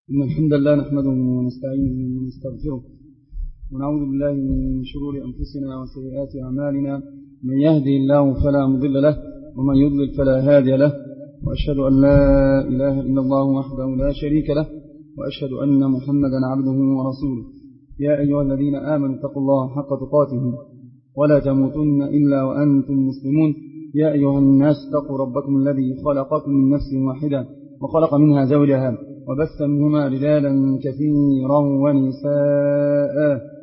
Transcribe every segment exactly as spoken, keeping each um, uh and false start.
إن الحمد لله نحمده ونستعينه ونستغفره ونعوذ بالله من شرور أنفسنا وسيئات أعمالنا. من يهدي الله فلا مضل له ومن يضلل فلا هادي له، وأشهد أن لا إله إلا الله وحده لا شريك له، وأشهد أن محمدا عبده ورسوله. يا أيها الذين آمنوا اتقوا الله حق تقاته ولا تموتن إلا وأنتم مسلمون. يا أيها الناس اتقوا ربكم الذي خلقكم من نفس واحدة وخلق منها زوجها وبث منهما رجالا كثيرا ونساء،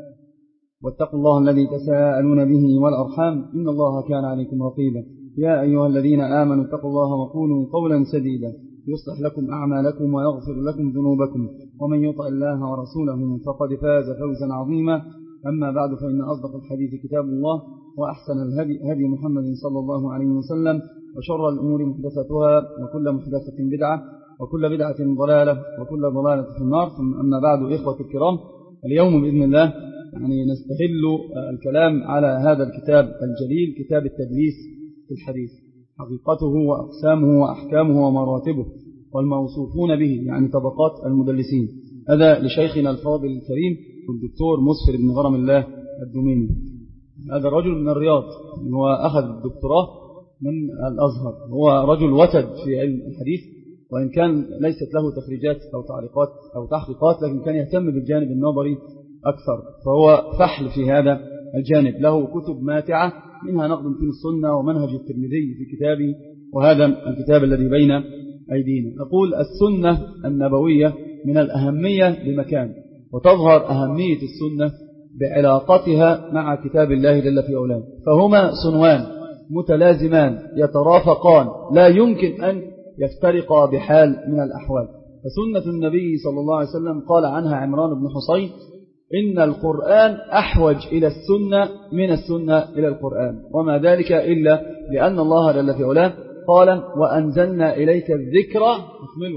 واتقوا الله الذي تساءلون به والأرحام إن الله كان عليكم رقيبا. يا أيها الذين آمنوا اتقوا الله وقولوا قولا سديدا يصلح لكم أعمالكم ويغفر لكم ذنوبكم، ومن يطع الله ورسوله فقد فاز فوزا عظيما. أما بعد، فإن أصدق الحديث كتاب الله، وأحسن الهدي هدي محمد صلى الله عليه وسلم، وشر الأمور محدثتها، وكل محدثة بدعة، وكل بدعة ضلالة، وكل ضلالة في النار. ثم أما بعد، إخوة الكرام، اليوم بإذن الله يعني نستهل الكلام على هذا الكتاب الجليل، كتاب التدليس في الحديث، حقيقته وأقسامه وأحكامه ومراتبه والموصوفون به، يعني طبقات المدلسين. هذا لشيخنا الفاضل الكريم الدكتور مصفر بن غرم الله الدميني. هذا الرجل من الرياض، هو أخذ الدكتوراه من الأزهر، هو رجل وتد في علم الحديث، وإن كان ليست له تخريجات أو تعليقات أو تحقيقات، لكن كان يهتم بالجانب النظري أكثر، فهو فحل في هذا الجانب. له كتب ماتعة، منها نقد في السنة ومنهج الترمذي في كتابه، وهذا الكتاب الذي بين أيدينا. أقول السنة النبوية من الأهمية بمكان، وتظهر أهمية السنة بعلاقتها مع كتاب الله جل في علاه، فهما صنوان متلازمان يترافقان، لا يمكن أن يفترقا بحال من الأحوال. فسنة النبي صلى الله عليه وسلم قال عنها عمران بن حصين: إن القرآن أحوج إلى السنة من السنة إلى القرآن، وما ذلك إلا لأن الله جل في علاه قال: وأنزلنا إليك الذكر تحمله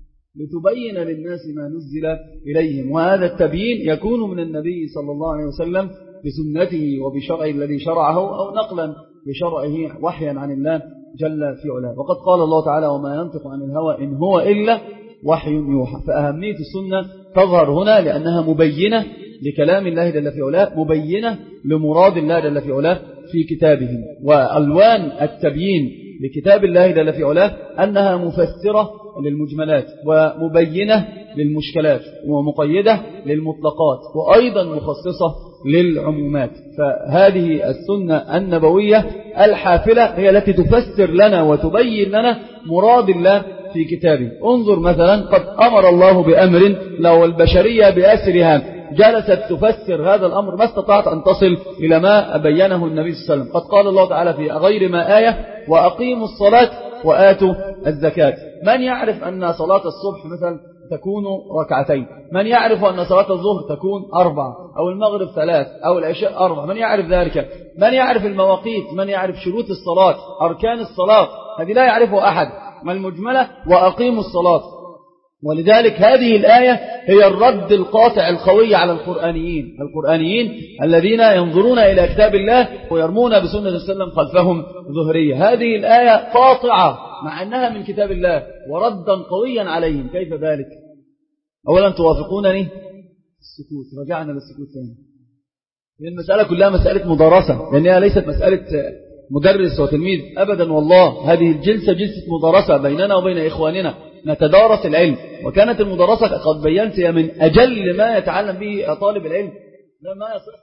لتبين للناس ما نزل إليهم. وهذا التبيين يكون من النبي صلى الله عليه وسلم بسنته وبشرعه الذي شرعه، أو نقلا بشرعه وحيا عن الله جل في علاه. وقد قال الله تعالى: وما ينطق عن الهوى إن هو إلا وحي يوحى. فأهمية السنة تظهر هنا لأنها مبينة لكلام الله جل في علاه، مبينة لمراد الله جل في علاه في كتابه. وألوان التبيين لكتاب الله جل في علاه أنها مفسرة للمجملات، ومبينة للمشكلات، ومقيدة للمطلقات، وأيضا مخصصة للعمومات. فهذه السنة النبوية الحافلة هي التي تفسر لنا وتبين لنا مراد الله في كتابه. انظر مثلا، قد أمر الله بأمر لو البشرية بأسرها جلست تفسر هذا الأمر ما استطاعت أن تصل إلى ما بينه النبي صلى الله عليه وسلم. قد قال الله تعالى في غير ما آية: وأقيموا الصلاة وآتوا الزكاة. من يعرف أن صلاة الصبح مثلا تكون ركعتين؟ من يعرف أن صلاة الظهر تكون أربعة، أو المغرب ثلاث، أو العشاء أربعة؟ من يعرف ذلك؟ من يعرف المواقيت؟ من يعرف شروط الصلاة، أركان الصلاة؟ هذه لا يعرفه أحد. ما المجملة؟ وأقيموا الصلاة. ولذلك هذه الآية هي الرد القاطع القوي على القرآنيين القرآنيين الذين ينظرون إلى كتاب الله ويرمون بسنة صلى الله عليه وسلم خلفهم ظهرية. هذه الآية قاطعة مع أنها من كتاب الله، وردا قويا عليهم. كيف ذلك؟ أولا توافقونني؟ السكوت، رجعنا للسكوت ثاني. المسألة كلها مسألة مدارسة، لأنها ليست مسألة مدرس وتلميذ أبدا. والله هذه الجلسة جلسة مدارسة بيننا وبين إخواننا، نتدارس العلم. وكانت المدارسة قد بينت من أجل ما يتعلم به طالب العلم. لا ما يصح،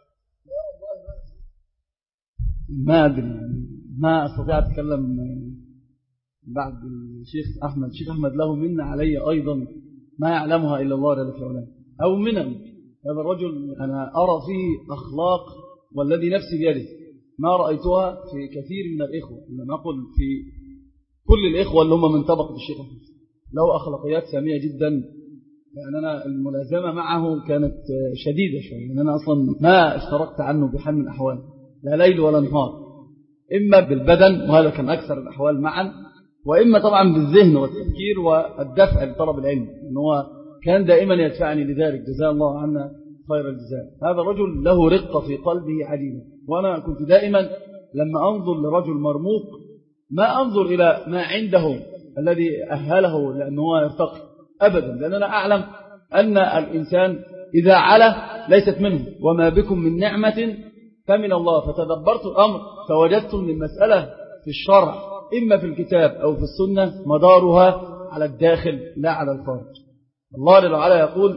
ما أدري، ما أستطيع أتكلم بعد الشيخ أحمد. الشيخ أحمد له منا علي أيضا ما يعلمها إلا الله جل في علاه، أو منن. هذا الرجل أنا أرى فيه أخلاق والذي نفسي بيده ما رأيتها في كثير من الإخوة، لم أقل في كل الإخوة اللي هم من طبقة الشيخ أحمد. له أخلاقيات سامية جدا، يعني أنا الملازمة معه كانت شديدة شوية، يعني أنا أصلا ما اشتركت عنه بحال من الأحوال، لا ليل ولا نهار، إما بالبدن وهذا كان أكثر الأحوال معا، وإما طبعا بالذهن والتفكير والدفع لطلب العلم، إنه كان دائما يدفعني لذلك، جزاه الله عنا خير الجزاء. هذا الرجل له رقة في قلبه عجيبة. وأنا كنت دائما لما أنظر لرجل مرموق ما أنظر إلى ما عنده الذي أهله لأنه يرتقي، أبدا، لأن أنا أعلم أن الإنسان إذا علا ليست منه، وما بكم من نعمة فمن الله. فتدبرت الأمر فوجدت أن المسألة في الشرع إما في الكتاب أو في السنة مدارها على الداخل لا على الخارج. الله جل وعلا يقول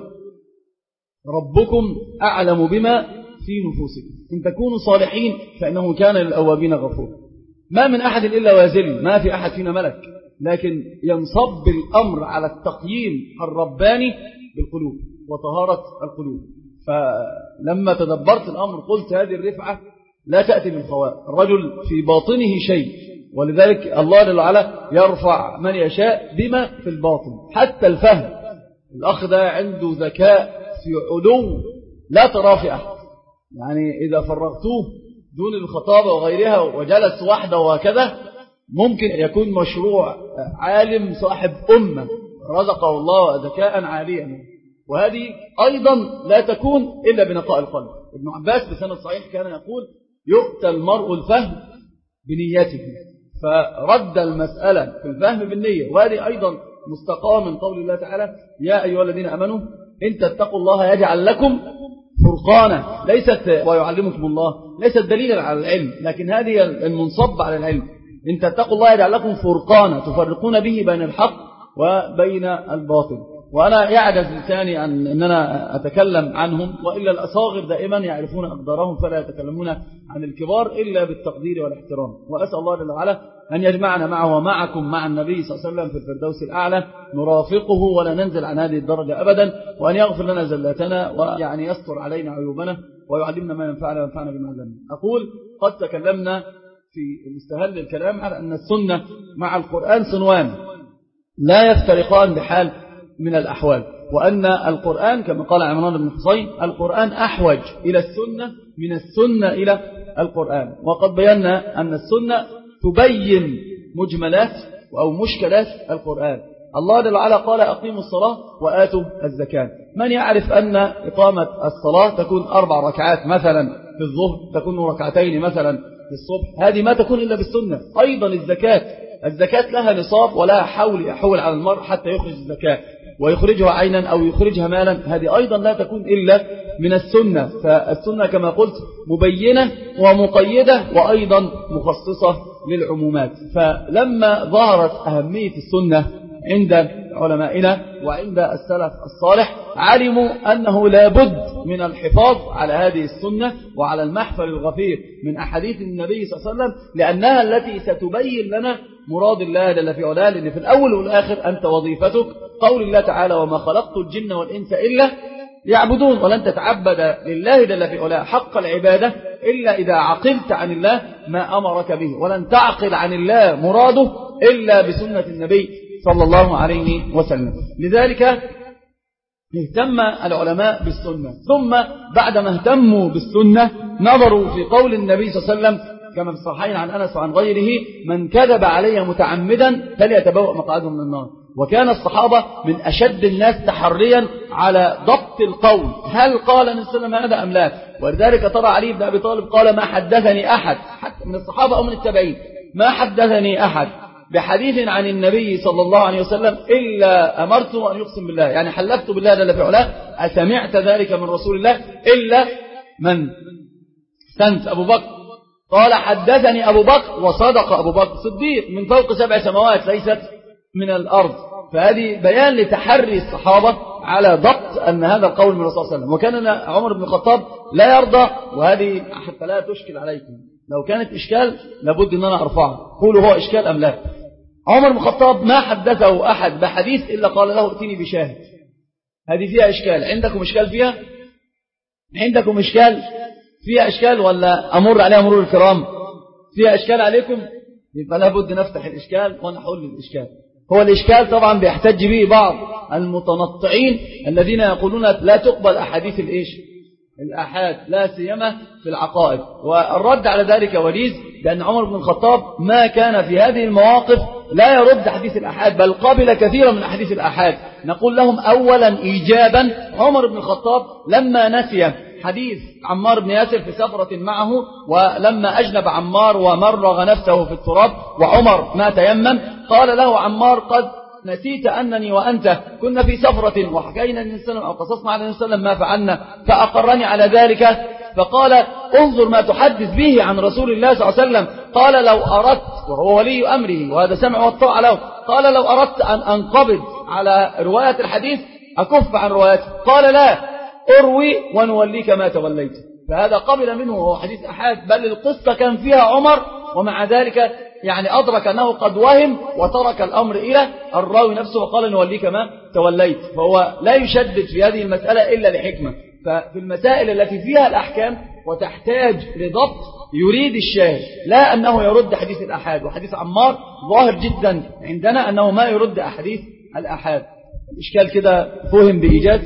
ربكم أعلم بما في نفوسكم إن تكونوا صالحين فإنه كان للأوابين غفورا. ما من أحد إلا وازل، ما في أحد فينا ملك، لكن ينصب الأمر على التقييم الرباني بالقلوب وطهارة القلوب. فلما تدبرت الأمر قلت هذه الرفعة لا تأتي من خواء، الرجل في باطنه شيء، ولذلك الله جل وعلا يرفع من يشاء بما في الباطن. حتى الفهم، الأخ ده عنده ذكاء في علو لا ترى في أحد، يعني إذا فرغتوه دون الخطابة وغيرها وجلس وحده وهكذا ممكن يكون مشروع عالم صاحب أمة رزقه الله ذكاء عاليا. وهذه أيضا لا تكون إلا بنقاء القلب. ابن عباس بسند صحيح كان يقول يؤتى المرء الفهم بنيته، فرد المسألة في الفهم بالنية. وهذه أيضا مستقاة من قول الله تعالى يا أيها الذين أمنوا إن تتقوا الله يجعل لكم فرقانا، ليست ويعلمكم الله ليست دليلا على العلم، لكن هذه المنصب على العلم. إن تتقوا الله يجعل لكم فرقانا تفرقون به بين الحق وبين الباطل. وأنا يعجز لساني أن أننا أتكلم عنهم، وإلا الأصاغر دائما يعرفون أقدارهم فلا يتكلمون عن الكبار إلا بالتقدير والاحترام. وأسأل الله جل وعلا أن يجمعنا معه ومعكم مع النبي صلى الله عليه وسلم في الفردوس الأعلى نرافقه ولا ننزل عن هذه الدرجة أبدا، وأن يغفر لنا زلاتنا ويعني يستر علينا عيوبنا ويعلمنا ما ينفعنا وينفعنا بما علمنا. أقول قد تكلمنا في مستهل الكلام على أن السنة مع القرآن صنوان لا يفترقان بحال من الأحوال، وأن القرآن كما قال عمران بن حصين القرآن أحوج إلى السنة من السنة إلى القرآن. وقد بينا أن السنة تبين مجملات أو مشكلات القرآن. الله جل وعلا قال أقيموا الصلاة وآتوا الزكاة. من يعرف أن إقامة الصلاة تكون أربع ركعات مثلا في الظهر، تكون ركعتين مثلا في الصبح، هذه ما تكون إلا بالسنة. أيضا الزكاة، الزكاة لها نصاب ولها حول يحول على المرء حتى يخرج الزكاة ويخرجها عينا أو يخرجها مالا، هذه أيضا لا تكون إلا من السنة. فالسنة كما قلت مبينة ومقيدة وأيضا مخصصة للعمومات. فلما ظهرت أهمية السنة عند علمائنا وعند السلف الصالح علموا أنه لا بد من الحفاظ على هذه السنة وعلى المحفل الغفير من أحاديث النبي صلى الله عليه وسلم، لأنها التي ستبين لنا مراد الله جل في علاه. لأن في الأول والآخر أنت وظيفتك قول الله تعالى وما خلقت الجن والإنس إلا يعبدون، ولن تتعبد لله جل في علاه حق العبادة إلا إذا عقلت عن الله ما أمرك به، ولن تعقل عن الله مراده إلا بسنة النبي صلى الله عليه وسلم. لذلك اهتم العلماء بالسنة، ثم بعدما اهتموا بالسنة نظروا في قول النبي صلى الله عليه وسلم كما في الصحيحين عن أنس وعن غيره من كذب علي متعمدا فليتبوأ مقعده من النار. وكان الصحابة من أشد الناس تحريا على ضبط القول، هل قال النبي صلى الله عليه وسلم هذا أم لا؟ ولذلك ترى علي بن أبي طالب قال ما حدثني أحد حتى من الصحابة أو من التابعين ما حدثني أحد بحديث عن النبي صلى الله عليه وسلم إلا أمرته أن يقسم بالله، يعني حلفت بالله جل في علاه أسمعت ذلك من رسول الله إلا من سنت أبو بكر قال حدثني أبو بكر وصدق أبو بكر صديق من فوق سبع سماوات ليست من الأرض. فهذه بيان لتحري الصحابة على ضبط أن هذا القول من الرسول صلى الله عليه وسلم. وكان عمر بن الخطاب لا يرضى، وهذه حتى لا تشكل عليكم، لو كانت إشكال لابد أن أنا أرفعها، قولوا هو إشكال أم لا. عمر بن الخطاب ما حدثه أحد بحديث إلا قال له ائتني بشاهد. هذه فيها إشكال، عندكم إشكال فيها؟ عندكم إشكال فيها إشكال ولا أمر عليها مرور الكرام؟ فيها إشكال عليكم؟ يبقى لابد نفتح الإشكال ونحل الإشكال. هو الإشكال طبعا بيحتج به بعض المتنطعين الذين يقولون لا تقبل أحاديث الإيش؟ الآحاد لا سيما في العقائد. والرد على ذلك وليز، لأن عمر بن الخطاب ما كان في هذه المواقف لا يرد حديث الآحاد، بل قابل كثيرا من حديث الآحاد. نقول لهم أولا إيجابا عمر بن الخطاب لما نسي حديث عمار بن ياسر في سفرة معه، ولما أجنب عمار ومرغ نفسه في التراب وعمر ما تيمم قال له عمار قد نسيت أنني وأنت كنا في سفرة وحكينا النبي صلى الله عليه وسلم أو قصصنا على النبي صلى الله عليه وسلم ما فعلنا فأقرني على ذلك. فقال انظر ما تحدث به عن رسول الله صلى الله عليه وسلم. قال لو أردت، وهو ولي أمره وهذا سمع والطاعة له، قال لو أردت أن أنقبض على رواية الحديث أكف عن روايته. قال لا، أروي ونوليك ما توليت. فهذا قبل منه وهو حديث أحاد، بل القصة كان فيها عمر ومع ذلك يعني أدرك أنه قد وهم وترك الأمر إلى الراوي نفسه وقال نوليك ما توليت. فهو لا يشدد في هذه المسألة إلا لحكمة. ففي المسائل التي فيها الأحكام وتحتاج لضبط يريد الشاهد، لا أنه يرد حديث الأحاد. وحديث عمار ظاهر جدا عندنا أنه ما يرد أحاديث الأحاد. الإشكال كده فهم بإيجاز؟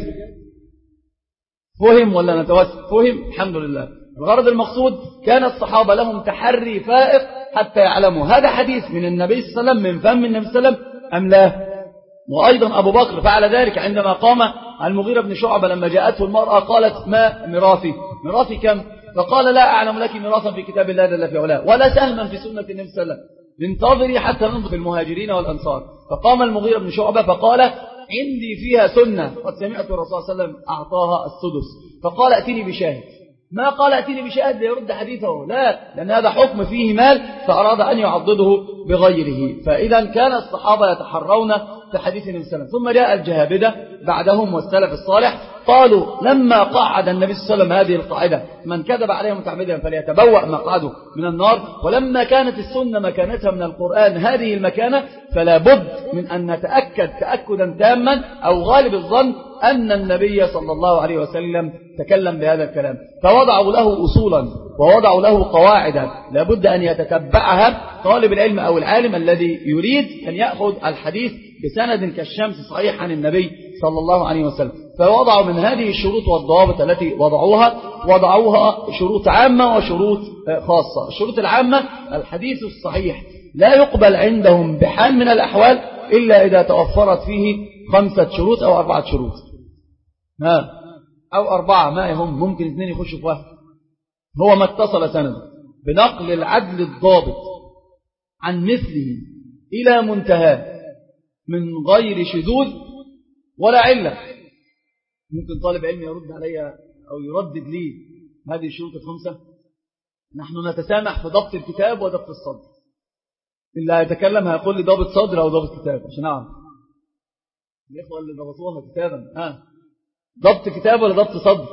فهم ولا نتوسط؟ فهم الحمد لله. الغرض المقصود كان الصحابة لهم تحري فائق حتى يعلموا هذا حديث من النبي صلى الله عليه وسلم من فم النبي صلى الله عليه وسلم أم لا. وأيضا أبو بكر فعل ذلك عندما قام المغيرة بن شعبة لما جاءته المرأة قالت ما ميراثي؟ ميراثي كم؟ فقال لا أعلم لك ميراثا في كتاب الله جل في علاه ولا سهما في سنة النبي صلى الله عليه وسلم، انتظري حتى ننظر في المهاجرين والأنصار. فقام المغيرة بن شعبة فقال عندي فيها سنة قد سمعت الرسول صلى الله عليه وسلم أعطاها السدس. فقال أتني بشاهد. ما قال أتني بشاهد ليرد حديثه، لا، لأن هذا حكم فيه مال فأراد أن يعضده بغيره. فإذا كان الصحابة يتحرون في حديث النبي صلى الله عليه وسلم. ثم جاء الجهابدة بعدهم والسلف الصالح قالوا لما قعد النبي صلى الله عليه وسلم هذه القاعدة من كذب عليه متعمدا فليتبوأ مقعده من النار، ولما كانت السنة مكانتها من القرآن هذه المكانة، فلا بد من أن نتأكد تأكدا تاما أو غالب الظن أن النبي صلى الله عليه وسلم تكلم بهذا الكلام. فوضعوا له أصولا ووضعوا له قواعدا لا بد أن يتتبعها طالب العلم أو العالم الذي يريد أن يأخذ الحديث بسند كالشمس صحيح عن النبي صلى الله عليه وسلم. فوضعوا من هذه الشروط والضوابط التي وضعوها وضعوها شروط عامة وشروط خاصة. الشروط العامة الحديث الصحيح لا يقبل عندهم بحال من الأحوال إلا إذا توفرت فيه خمسة شروط أو أربعة شروط، ها أو أربعة ما يهم، ممكن اثنين يخشوا في واحد. هو ما اتصل سند بنقل العدل الضابط عن مثله إلى منتهى من غير شذوذ ولا علة. ممكن طالب علم يرد علي أو يردد لي هذه الشروط الخمسة. نحن نتسامح في ضبط الكتاب وضبط الصدر. اللي هيتكلم هيقول لي ضابط صدر أو ضابط كتاب عشان أعرف الإخوة اللي ضبطوها كتابا ها ضبط كتاب ولا ضبط صدر.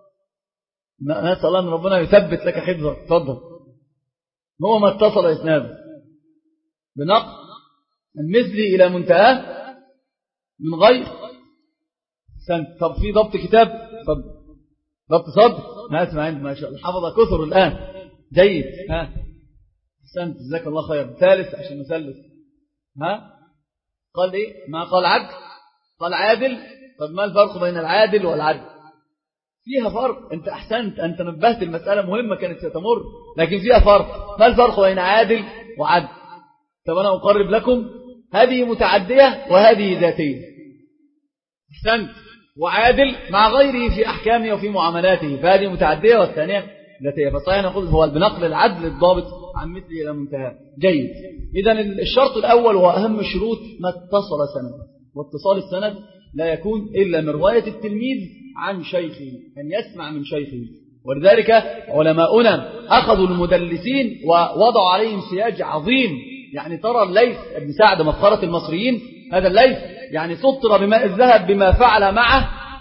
نسأل الله أن ربنا يثبت لك حفظك. تفضل. هو ما اتصل إسناده بنقل المثل إلى منتهى من غير سنة. طب في ضبط كتاب؟ طب ضبط صدر؟ ما اسمع عند ما شاء الله حفظ كثر الآن. جيد. ها أحسنت جزاك الله خير. ثالث عشان نثلث. ها قال إيه؟ ما قال عدل قال عادل. طب ما الفرق بين العادل والعدل؟ فيها فرق. أنت أحسنت، أنت نبهت المسألة مهمة كانت ستمر لكن فيها فرق. ما الفرق بين عادل وعدل؟ طب أنا أقرب لكم هذه متعدية وهذه ذاتية. أحسنت. وعادل مع غيره في أحكامه وفي معاملاته، فهذه متعدية والثانية ذاتية. فصحيح نقول هو بنقل العدل الضابط عن مثله إلى منتهى. جيد. إذن الشرط الأول وأهم شروط ما اتصل سند، واتصال السند لا يكون إلا من رواية التلميذ عن شيخه، أن يسمع من شيخه. ولذلك علماؤنا أخذوا المدلسين ووضعوا عليهم سياج عظيم. يعني ترى الليث ابن سعد مفخرة المصريين، هذا الليث يعني سطر بماء الذهب بما فعل معه.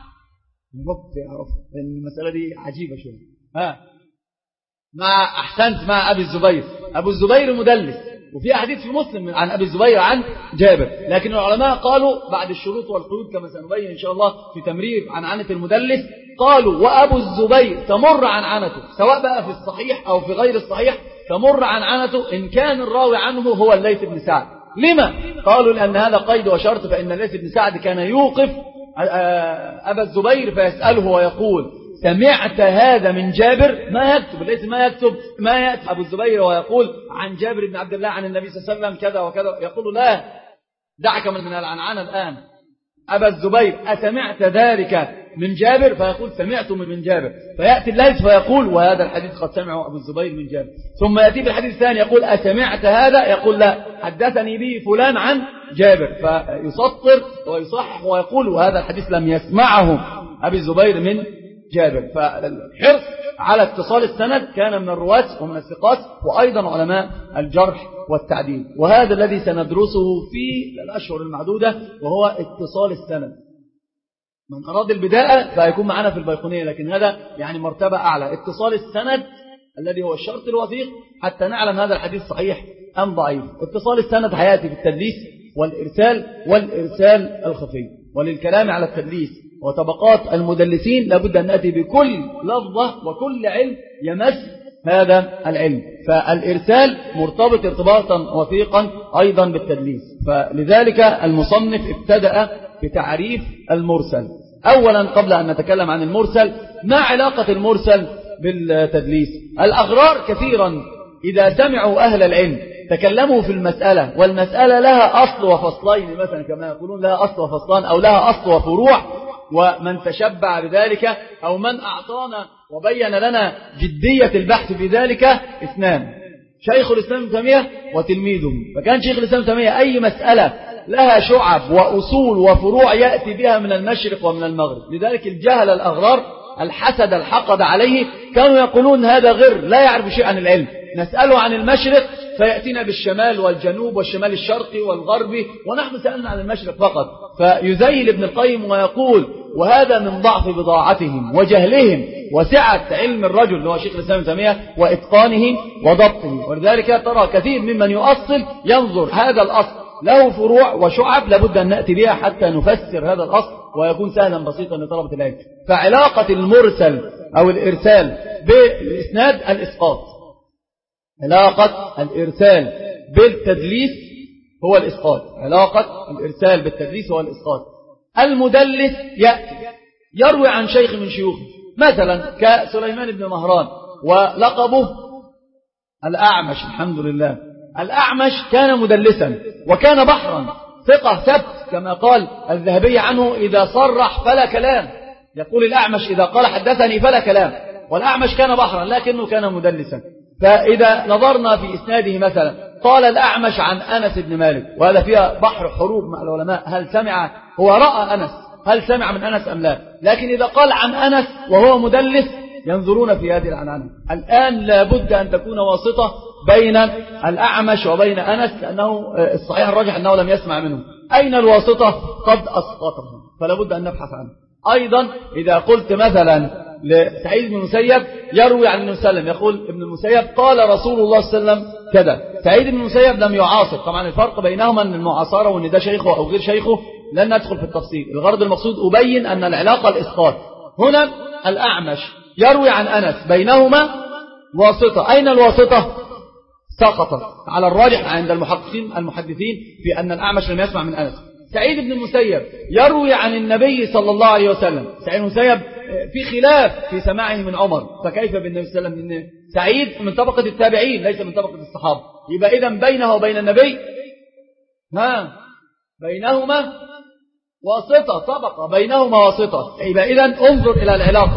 رب يعرف المسألة دي عجيبة شوية. ها مع أحسنت مع أبي الزبير. أبو الزبير مدلس، وفي حديث في مسلم عن أبي الزبير عن جابر، لكن العلماء قالوا بعد الشروط والقيود كما سنبين إن شاء الله في تمرير عن عنة المدلس، قالوا وأبو الزبير تمر عن عنته سواء بقى في الصحيح أو في غير الصحيح، تمر عن عنته إن كان الراوي عنه هو الليث بن سعد. لما؟ قالوا لأن هذا قيد وشرط، فإن الليث بن سعد كان يوقف أبا الزبير فيسأله ويقول سمعت هذا من جابر؟ ما يكتب الليث ما يكتب ما يأتي أبو الزبير ويقول عن جابر بن عبد الله عن النبي صلى الله عليه وسلم كذا وكذا، يقول لا دعك من العنعنة الآن. أبا الزبير أسمعت ذلك من جابر فيقول سمعت من ابن جابر، فيأتي الليث فيقول وهذا الحديث قد سمعه أبو الزبير من جابر، ثم يأتي بالحديث الثاني يقول أسمعت هذا، يقول لا حدثني به فلان عن جابر، فيسطر ويصحح ويقول وهذا الحديث لم يسمعه أبي الزبير من جابر. فالحرص على اتصال السند كان من الرواة ومن الثقات وأيضا علماء الجرح والتعديل، وهذا الذي سندرسه في الأشهر المعدودة وهو اتصال السند. من أراد البداية فيكون معنا في البيقونية، لكن هذا يعني مرتبة أعلى، اتصال السند الذي هو الشرط الوثيق حتى نعلم هذا الحديث صحيح أم ضعيف. اتصال السند حياتي في التدليس والإرسال والإرسال الخفي. وللكلام على التدليس وطبقات المدلسين لابد أن نأتي بكل لفظة وكل علم يمس هذا العلم، فالإرسال مرتبط ارتباطا وثيقا أيضا بالتدليس. فلذلك المصنف ابتدأ بتعريف المرسل. أولا قبل أن نتكلم عن المرسل، ما علاقة المرسل بالتدليس؟ الأغرار كثيرا إذا سمعوا أهل العلم تكلموا في المسألة والمسألة لها أصل وفصلين مثلا كما يقولون، لها أصل وفصلان أو لها أصل وفروع، ومن تشبع بذلك أو من أعطانا وبين لنا جدية البحث في ذلك اثنان، شيخ الإسلام ابن تيمية وتلميذه. فكان شيخ الإسلام ابن تيمية أي مسألة لها شعب وأصول وفروع يأتي بها من المشرق ومن المغرب. لذلك الجهل الأغرار الحسد الحقد عليه كانوا يقولون هذا غر لا يعرف شيء عن العلم، نسأله عن المشرق فيأتينا بالشمال والجنوب والشمال الشرقي والغربي ونحن سألنا عن المشرق فقط. فيزيل ابن القيم ويقول وهذا من ضعف بضاعتهم وجهلهم وسعة علم الرجل اللي هو شيخ الإسلام ابن تيمية وإتقانه وضبطه. ولذلك ترى كثير ممن يؤصل ينظر هذا الأصل له فروع وشعب لابد أن نأتي بها حتى نفسر هذا الأصل ويكون سهلا بسيطا لطلبة العلم. فعلاقة المرسل أو الإرسال بالإسناد الإسقاط، علاقة الإرسال بالتدليس هو الإسقاط، علاقة الإرسال بالتدليس هو الإسقاط. المدلس يأتي يروي عن شيخ من شيوخه مثلا كسليمان بن مهران ولقبه الأعمش، الحمد لله الأعمش كان مدلسا وكان بحرا ثقة ثبت كما قال الذهبي عنه إذا صرح فلا كلام، يقول الأعمش إذا قال حدثني فلا كلام، والأعمش كان بحرا لكنه كان مدلسا. فإذا نظرنا في إسناده مثلا قال الأعمش عن أنس بن مالك، وهذا فيها بحر حروب مع العلماء، هل سمع هو رأى أنس هل سمع من أنس أم لا؟ لكن إذا قال عن أنس وهو مدلس ينظرون في هذه العنعنة. الآن لابد أن تكون واسطة بين الأعمش وبين أنس، لأنه الصحيح الراجح أنه لم يسمع منه. أين الواسطة؟ قد أسقطه، فلا بد أن نبحث عنه. أيضا إذا قلت مثلا لسعيد بن المسيب يروي عن ابن المسلم يقول ابن المسيب قال رسول الله صلى الله عليه وسلم كذا، سعيد بن المسيب لم يعاصر، طبعا الفرق بينهما أن المعاصرة وأن ده شيخه أو غير شيخه لن ندخل في التفصيل، الغرض المقصود أبين أن العلاقة الإسقاط. هنا الأعمش يروي عن أنس بينهما واسطة، أين الواسطة؟ سقطت على الراجح عند المحققين المحدثين في أن الأعمش لم يسمع من أنس. سعيد بن المسيب يروي عن النبي صلى الله عليه وسلم، سعيد بن المسيب في خلاف في سماعه من عمر، فكيف بالنبي صلى الله عليه وسلم؟ سعيد من طبقة التابعين ليس من طبقة الصحابة، يبقى إذن بينه وبين النبي ها بينهما واسطة، طبقة بينهما واسطة، يبقى إذن انظر إلى العلاقة.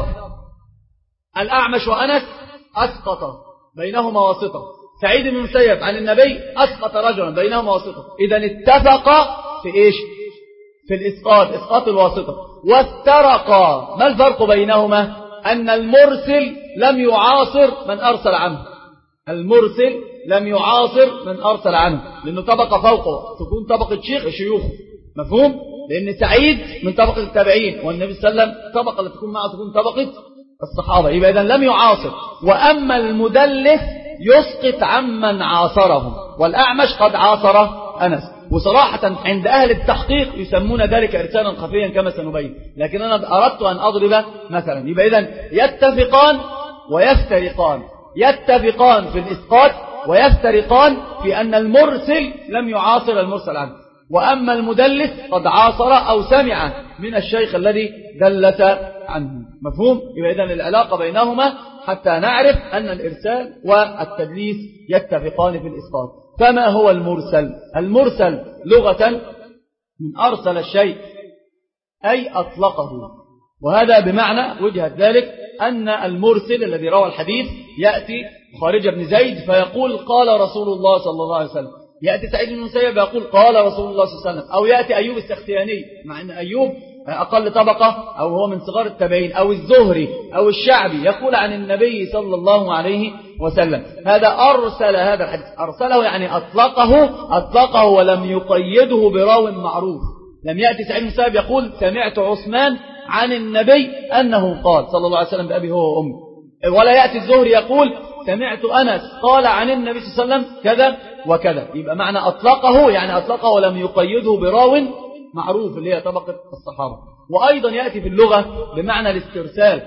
الأعمش وأنس أسقط بينهما واسطة، سعيد بن المسيب عن النبي أسقط رجلا بينهما واسطة، إذن اتفق في إيش؟ في الإسقاط، إسقاط الواسطة. وافترقا، ما الفرق بينهما؟ أن المرسل لم يعاصر من أرسل عنه، المرسل لم يعاصر من أرسل عنه، لأنه طبقة فوقه تكون طبقة شيخ شيوخه، مفهوم؟ لأن سعيد من طبقة التابعين والنبي صلى الله عليه وسلم طبقة اللي تكون معه تكون طبقة الصحابة، يبقى إذن لم يعاصر. وأما المدلس يسقط عمن عاصره، والأعمش قد عاصر أنس. وصراحة عند أهل التحقيق يسمون ذلك إرسالا خفيا كما سنبين، لكن أنا أردت أن أضرب مثلا. يبقى إذن يتفقان ويفترقان، يتفقان في الإسقاط ويفترقان في أن المرسل لم يعاصر المرسل عنه، وأما المدلس قد عاصر أو سمع من الشيخ الذي دلس عنه، مفهوم؟ يبقى إذن العلاقة بينهما حتى نعرف أن الإرسال والتدليس يتفقان في الإسقاط. فما هو المرسل؟ المرسل لغة من أرسل الشيء أي أطلقه، وهذا بمعنى وجهة ذلك أن المرسل الذي روى الحديث يأتي خارج بن زيد فيقول قال رسول الله صلى الله عليه وسلم، يأتي سعيد بن المسيب يقول قال رسول الله صلى الله عليه وسلم، أو يأتي أيوب السختياني مع أن أيوب أقل طبقة أو هو من صغار التابعين، أو الزهري أو الشعبي يقول عن النبي صلى الله عليه وسلم. هذا أرسل هذا الحديث، أرسله يعني أطلقه أطلقه ولم يقيده براو معروف. لم يأتي سعيد بن المسيب يقول سمعت عثمان عن النبي أنه قال صلى الله عليه وسلم بأبي هو وأمي، ولا يأتي الزهري يقول سمعت أنس قال عن النبي صلى الله عليه وسلم كذا وكذا. يبقى معنى أطلقه يعني أطلقه ولم يقيده براو معروف اللي هي طبقة الصحابة. وأيضا يأتي في اللغة بمعنى الاسترسال.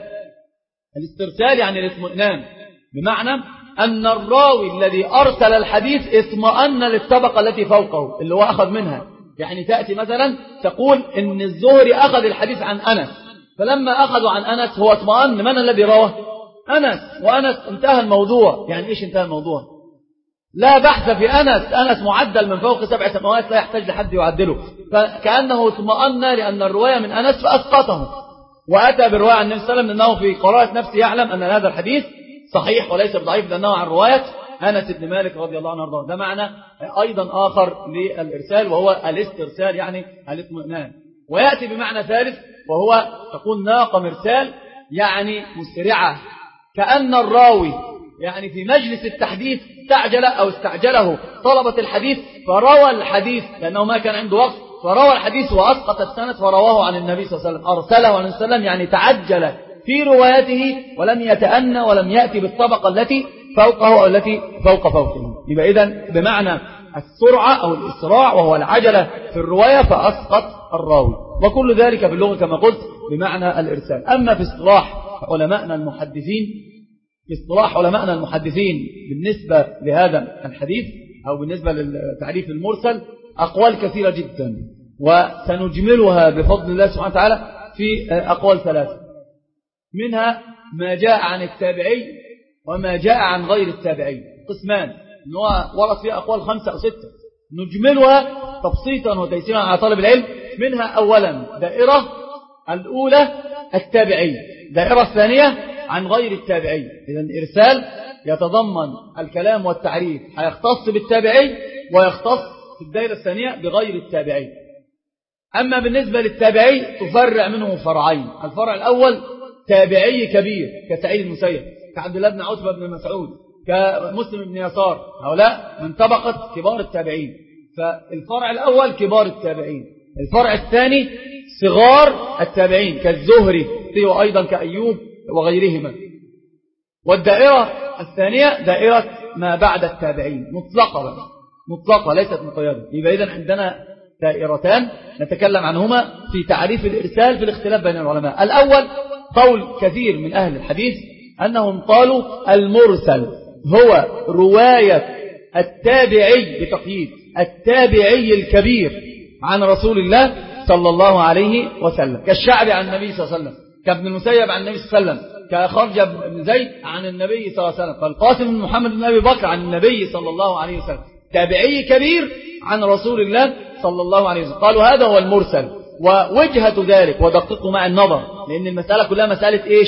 الاسترسال يعني الاطمئنان، بمعنى أن الراوي الذي أرسل الحديث اطمأن للطبقة التي فوقه اللي هو أخذ منها. يعني تأتي مثلا تقول إن الزهري أخذ الحديث عن أنس، فلما أخذوا عن أنس هو اطمأن من الذي رواه؟ أنس، وأنس انتهى الموضوع. يعني إيش انتهى الموضوع؟ لا بحث في أنس، أنس معدل من فوق سبع سماوات لا يحتاج لحد يعدله، فكأنه اطمأن لأن الرواية من أنس فأسقطه، وأتى بالرواية عن النبي صلى الله عليه وسلم أنه في قراءة نفسه يعلم أن هذا الحديث صحيح وليس بضعيف لأنه عن رواية أنس بن مالك رضي الله عنه وارضاه. ده معنى أيضا آخر للإرسال وهو الاسترسال يعني الاطمئنان. ويأتي بمعنى ثالث وهو تكون ناقة مرسال يعني مسرعة، كأن الراوي يعني في مجلس التحديث استعجل أو استعجله طلبة الحديث فروى الحديث لأنه ما كان عنده وقت، فروى الحديث وأسقط السند فرواه عن النبي صلى الله عليه وسلم، أرسله عن النبي صلى الله عليه وسلم يعني تعجل في روايته ولم يتأنى ولم يأتي بالطبقة التي فوقه أو التي فوق فوقه. يبقى إذن بمعنى السرعة أو الإسراع وهو العجلة في الرواية فأسقط الراوي، وكل ذلك في اللغة كما قلت بمعنى الإرسال. أما في اصطلاح علماءنا المحدثين في اصطلاح علماءنا المحدثين بالنسبة لهذا الحديث أو بالنسبة للتعريف المرسل أقوال كثيرة جدا، وسنجملها بفضل الله سبحانه وتعالى في أقوال ثلاثة، منها ما جاء عن التابعي وما جاء عن غير التابعي، قسمان أنه ورد فيها أقوال خمسة أو ستة، نجملها تبسيطا وتيسيرا على طالب العلم. منها أولا دائرة الأولى التابعي، دائرة الثانية عن غير التابعي. إذن إرسال يتضمن الكلام والتعريف هيختص بالتابعي ويختص في الدائرة الثانية بغير التابعي. أما بالنسبة للتابعي تفرع منه فرعين، الفرع الأول تابعي كبير كسعيد المسيب كعبد الله بن عتبة بن مسعود كمسلم بن يسار، هؤلاء من طبقة كبار التابعين، فالفرع الأول كبار التابعين. الفرع الثاني صغار التابعين كالزهري وأيضا كأيوب وغيرهما. والدائرة الثانية دائرة ما بعد التابعين مطلقة بقى. مطلقة ليست مقيدة. يبقى إذن عندنا دائرتان نتكلم عنهما في تعريف الإرسال في الاختلاف بين العلماء. الأول قول كثير من أهل الحديث أنهم قالوا المرسل هو رواية التابعي بتقييد التابعي الكبير عن رسول الله صلى الله عليه وسلم، كالشعبي عن النبي صلى الله عليه وسلم، كابن المسيب عن النبي صلى الله عليه وسلم، كخرج بن زيد عن النبي صلى الله عليه وسلم، فالقاسم بن محمد بن أبي بكر عن النبي صلى الله عليه وسلم، تابعي كبير عن رسول الله صلى الله عليه وسلم. قالوا هذا هو المرسل. ووجهة ذلك ودققوا مع النظر لأن المسألة كلها مسألة إيش؟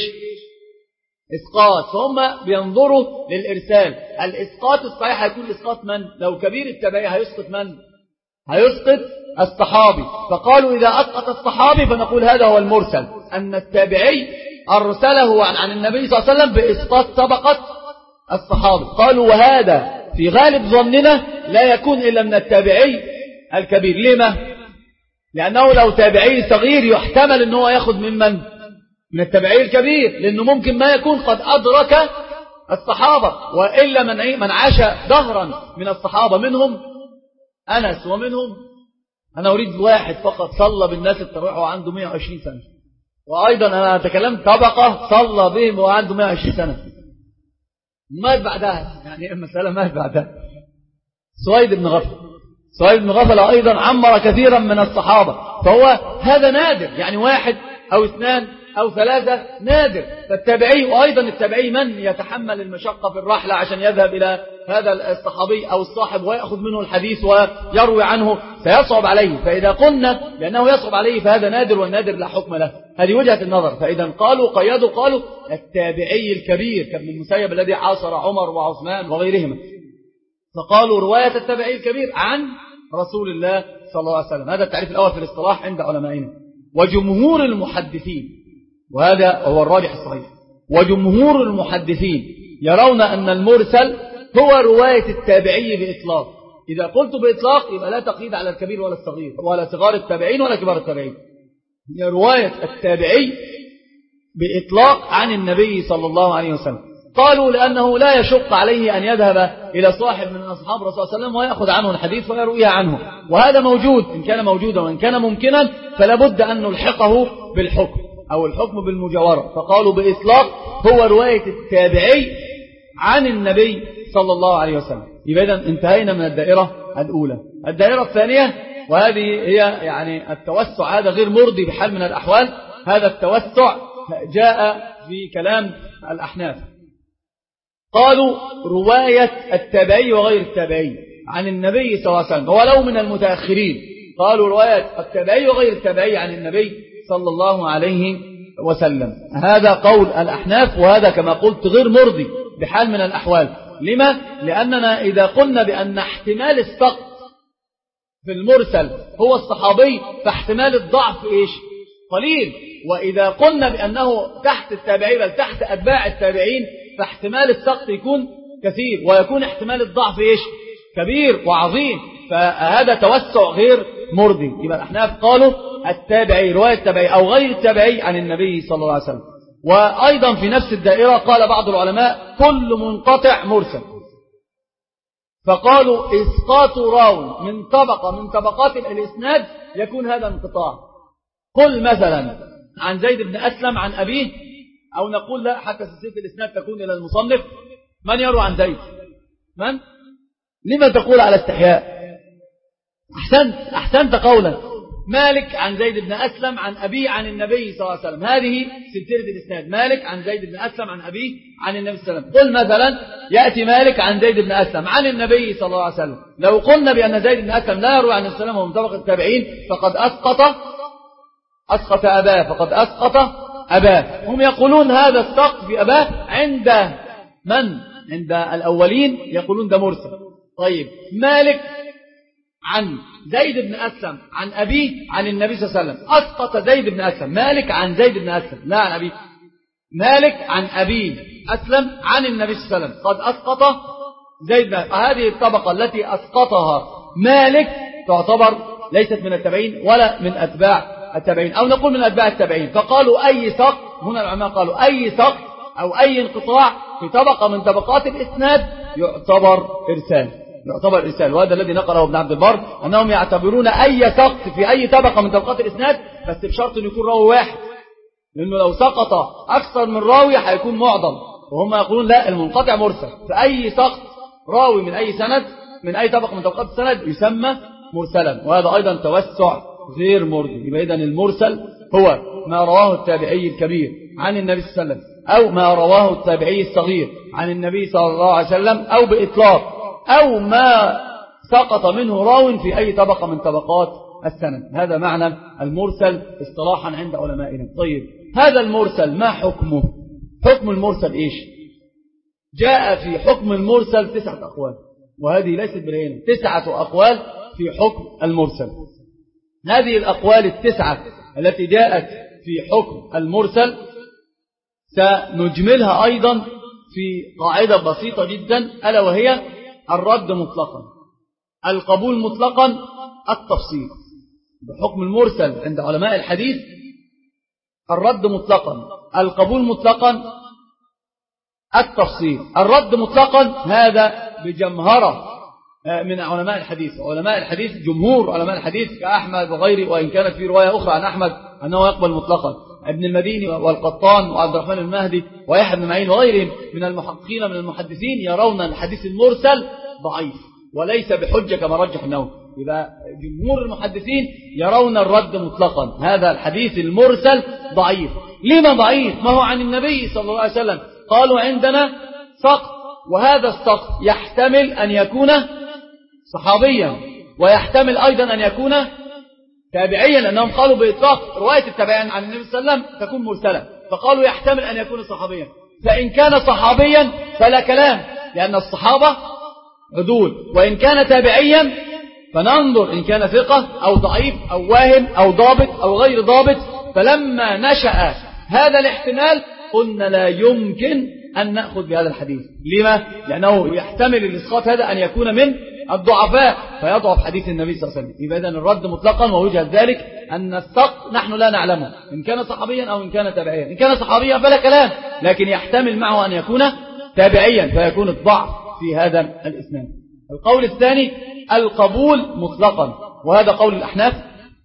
إسقاط، فهم بينظروا للإرسال. الإسقاط الصحيح هيكون إسقاط من؟ لو كبير التابعي هيسقط من؟ هيسقط الصحابي، فقالوا إذا أسقط الصحابي فنقول هذا هو المرسل، أن التابعي أرسله عن النبي صلى الله عليه وسلم بإسقاط طبقة الصحابي. قالوا وهذا في غالب ظننا لا يكون إلا من التابعي الكبير. لما؟ لأنه لو تابعي صغير يحتمل أنه يأخذ ممن؟ من التابعي الكبير، لأنه ممكن ما يكون قد أدرك الصحابة، وإلا من من عاش دهرا من الصحابة منهم أنس ومنهم أنا أريد واحد فقط صلى بالناس التراويح وعنده مئة وعشرين سنة، وأيضا أنا أتكلم طبقة صلى بهم وعنده مئة وعشرين سنة مات بعدها، يعني المسألة مات بعدها. سويد بن غفل سويد بن غفل أيضا عمر كثيرا من الصحابة، فهو هذا نادر، يعني واحد أو اثنان أو ثلاثة نادر. فالتابعي وأيضا التابعي من يتحمل المشقة في الرحلة عشان يذهب إلى هذا الصحابي أو الصاحب ويأخذ منه الحديث ويروي عنه سيصعب عليه، فإذا قلنا بأنه يصعب عليه فهذا نادر، والنادر لا حكم له. هذه وجهة النظر. فإذا قالوا قيدوا قالوا التابعي الكبير كابن المسيب الذي عاصر عمر وعثمان وغيرهما، فقالوا رواية التابعي الكبير عن رسول الله صلى الله عليه وسلم. هذا التعريف الأول في الاصطلاح عند علمائنا. وجمهور المحدثين، وهذا هو الراجح الصحيح، وجمهور المحدثين يرون أن المرسل هو رواية التابعي بإطلاق. إذا قلت بإطلاق يبقى لا تقييد على الكبير ولا الصغير ولا صغار التابعين ولا كبار التابعين، هي رواية التابعي بإطلاق عن النبي صلى الله عليه وسلم. قالوا لأنه لا يشق عليه أن يذهب إلى صاحب من أصحاب الرسول صلى الله عليه وسلم ويأخذ عنه الحديث ويرويه عنه، وهذا موجود إن كان موجودا، وإن كان ممكنا فلا بد أن نلحقه بالحكم أو الحكم بالمجاورة. فقالوا بإطلاق هو رواية التابعي عن النبي صلى الله عليه وسلم. يبقى إذن انتهينا من الدائرة الأولى. الدائرة الثانية، وهذه هي يعني التوسع، هذا غير مرضي بحال من الأحوال. هذا التوسع جاء في كلام الأحناف. قالوا رواية التابعي وغير التابعي عن النبي صلى الله عليه وسلم ولو من المتأخرين، قالوا رواية التابعي وغير التابعي عن النبي صلى الله عليه وسلم. هذا قول الأحناف، وهذا كما قلت غير مرضي بحال من الأحوال. لما؟ لأننا إذا قلنا بأن احتمال السقط في المرسل هو الصحابي فاحتمال الضعف إيش؟ قليل. وإذا قلنا بأنه تحت التابعين بل تحت أتباع التابعين فاحتمال السقط يكون كثير، ويكون احتمال الضعف إيش؟ كبير وعظيم. فهذا توسع غير مرضي. يبقى الأحناف قالوا التابعي رواية التابعي أو غير التابعي عن النبي صلى الله عليه وسلم. وأيضا في نفس الدائرة قال بعض العلماء كل منقطع مرسل، فقالوا إسقاط راو من طبقة من طبقات الإسناد يكون هذا انقطاع. قل مثلا عن زيد بن أسلم عن أبيه، أو نقول لا حتى سلسلة الإسناد تكون إلى المصنف، من يروي عن زيد؟ من؟ لما تقول على استحياء؟ أحسنت أحسنت قولا. مالك عن زيد بن أسلم عن أبيه عن النبي صلى الله عليه وسلم، هذه سلسلة الإسناد. مالك عن زيد بن أسلم عن أبيه عن النبي صلى الله عليه وسلم. قل مثلا يأتي مالك عن زيد بن أسلم عن النبي صلى الله عليه وسلم، لو قلنا بأن زيد بن أسلم لا يروي عن السلام ومن طبقة التابعين فقد أسقط أسقط أباه فقد أسقط أباه. هم يقولون هذا السقط في أباه عند من؟ عند الأولين يقولون ده مرسل. طيب مالك عن زيد بن أسلم عن أبيه عن النبي صلى الله عليه وسلم، أسقط زيد بن أسلم. مالك عن زيد بن أسلم لا عن أبيه، مالك عن أبيه أسلم عن النبي صلى الله عليه وسلم، قد أسقط زيد بن أسلم. هذه الطبقة التي أسقطها مالك تعتبر ليست من التابعين ولا من أتباع التابعين، أو نقول من أتباع التابعين. فقالوا أي سقط، هنا العلماء قالوا أي سقط أو أي انقطاع في طبقة من طبقات الإسناد يعتبر إرسال، يعتبر إرسال. وهذا الذي نقله ابن عبد البر أنهم يعتبرون أي سقط في أي طبقة من طبقات الإسناد بس بشرط أن يكون راوي واحد، لأنه لو سقط أكثر من راوي هيكون معضل، وهم يقولون لا المنقطع مرسل. فأي سقط راوي من أي سند من أي طبقة من طبقات السند يسمى مرسلا، وهذا أيضا توسع غير مرضي. يبقى إذن المرسل هو ما رواه التابعي الكبير عن النبي صلى الله عليه وسلم، أو ما رواه التابعي الصغير عن النبي صلى الله عليه وسلم، أو بإطلاق، أو ما سقط منه راو في أي طبقة من طبقات السند. هذا معنى المرسل اصطلاحا عند علمائنا. طيب هذا المرسل ما حكمه؟ حكم المرسل إيش؟ جاء في حكم المرسل تسعة أقوال، وهذه ليست بالهين، تسعة أقوال في حكم المرسل. هذه الأقوال التسعة التي جاءت في حكم المرسل سنجملها أيضا في قاعدة بسيطة جدا، ألا وهي الرد مطلقا، القبول مطلقا، التفصيل. بحكم المرسل عند علماء الحديث الرد مطلقا، القبول مطلقا، التفصيل. الرد مطلقا هذا بجمهرة من علماء الحديث، علماء الحديث جمهور علماء الحديث كأحمد وغيره، وإن كانت في رواية أخرى عن أحمد أنه يقبل مطلقا، ابن المديني والقطان وعبد الرحمن المهدي ويحيى بن معين وغيرهم من المحققين من المحدثين يرون الحديث المرسل ضعيف وليس بحجة كما رجح النووي. يبقى جمهور المحدثين يرون الرد مطلقا، هذا الحديث المرسل ضعيف. لما ضعيف؟ ما هو عن النبي صلى الله عليه وسلم. قالوا عندنا سقط، وهذا السقط يحتمل أن يكون صحابيا ويحتمل أيضا أن يكون تابعيا، لأنهم قالوا بإطلاق رواية التابعين عن النبي صلى الله عليه وسلم تكون مرسلة، فقالوا يحتمل أن يكون صحابيا. فإن كان صحابيا فلا كلام، لأن الصحابة عدول، وإن كان تابعيا فننظر إن كان ثقة أو ضعيف أو واهم أو ضابط أو غير ضابط. فلما نشأ هذا الاحتمال قلنا لا يمكن أن نأخذ بهذا الحديث. لما؟ لأنه يحتمل الإسقاط هذا أن يكون من الضعفاء فيضعف حديث النبي صلى الله عليه وسلم. يبقى إذن الرد مطلقا، ووجه ذلك أن السقط نحن لا نعلمه إن كان صحابيا أو إن كان تابعيا. إن كان صحابيا فلا كلام، لكن يحتمل معه أن يكون تابعيا فيكون الضعف في هذا الإسناد. القول الثاني القبول مطلقا، وهذا قول الأحناف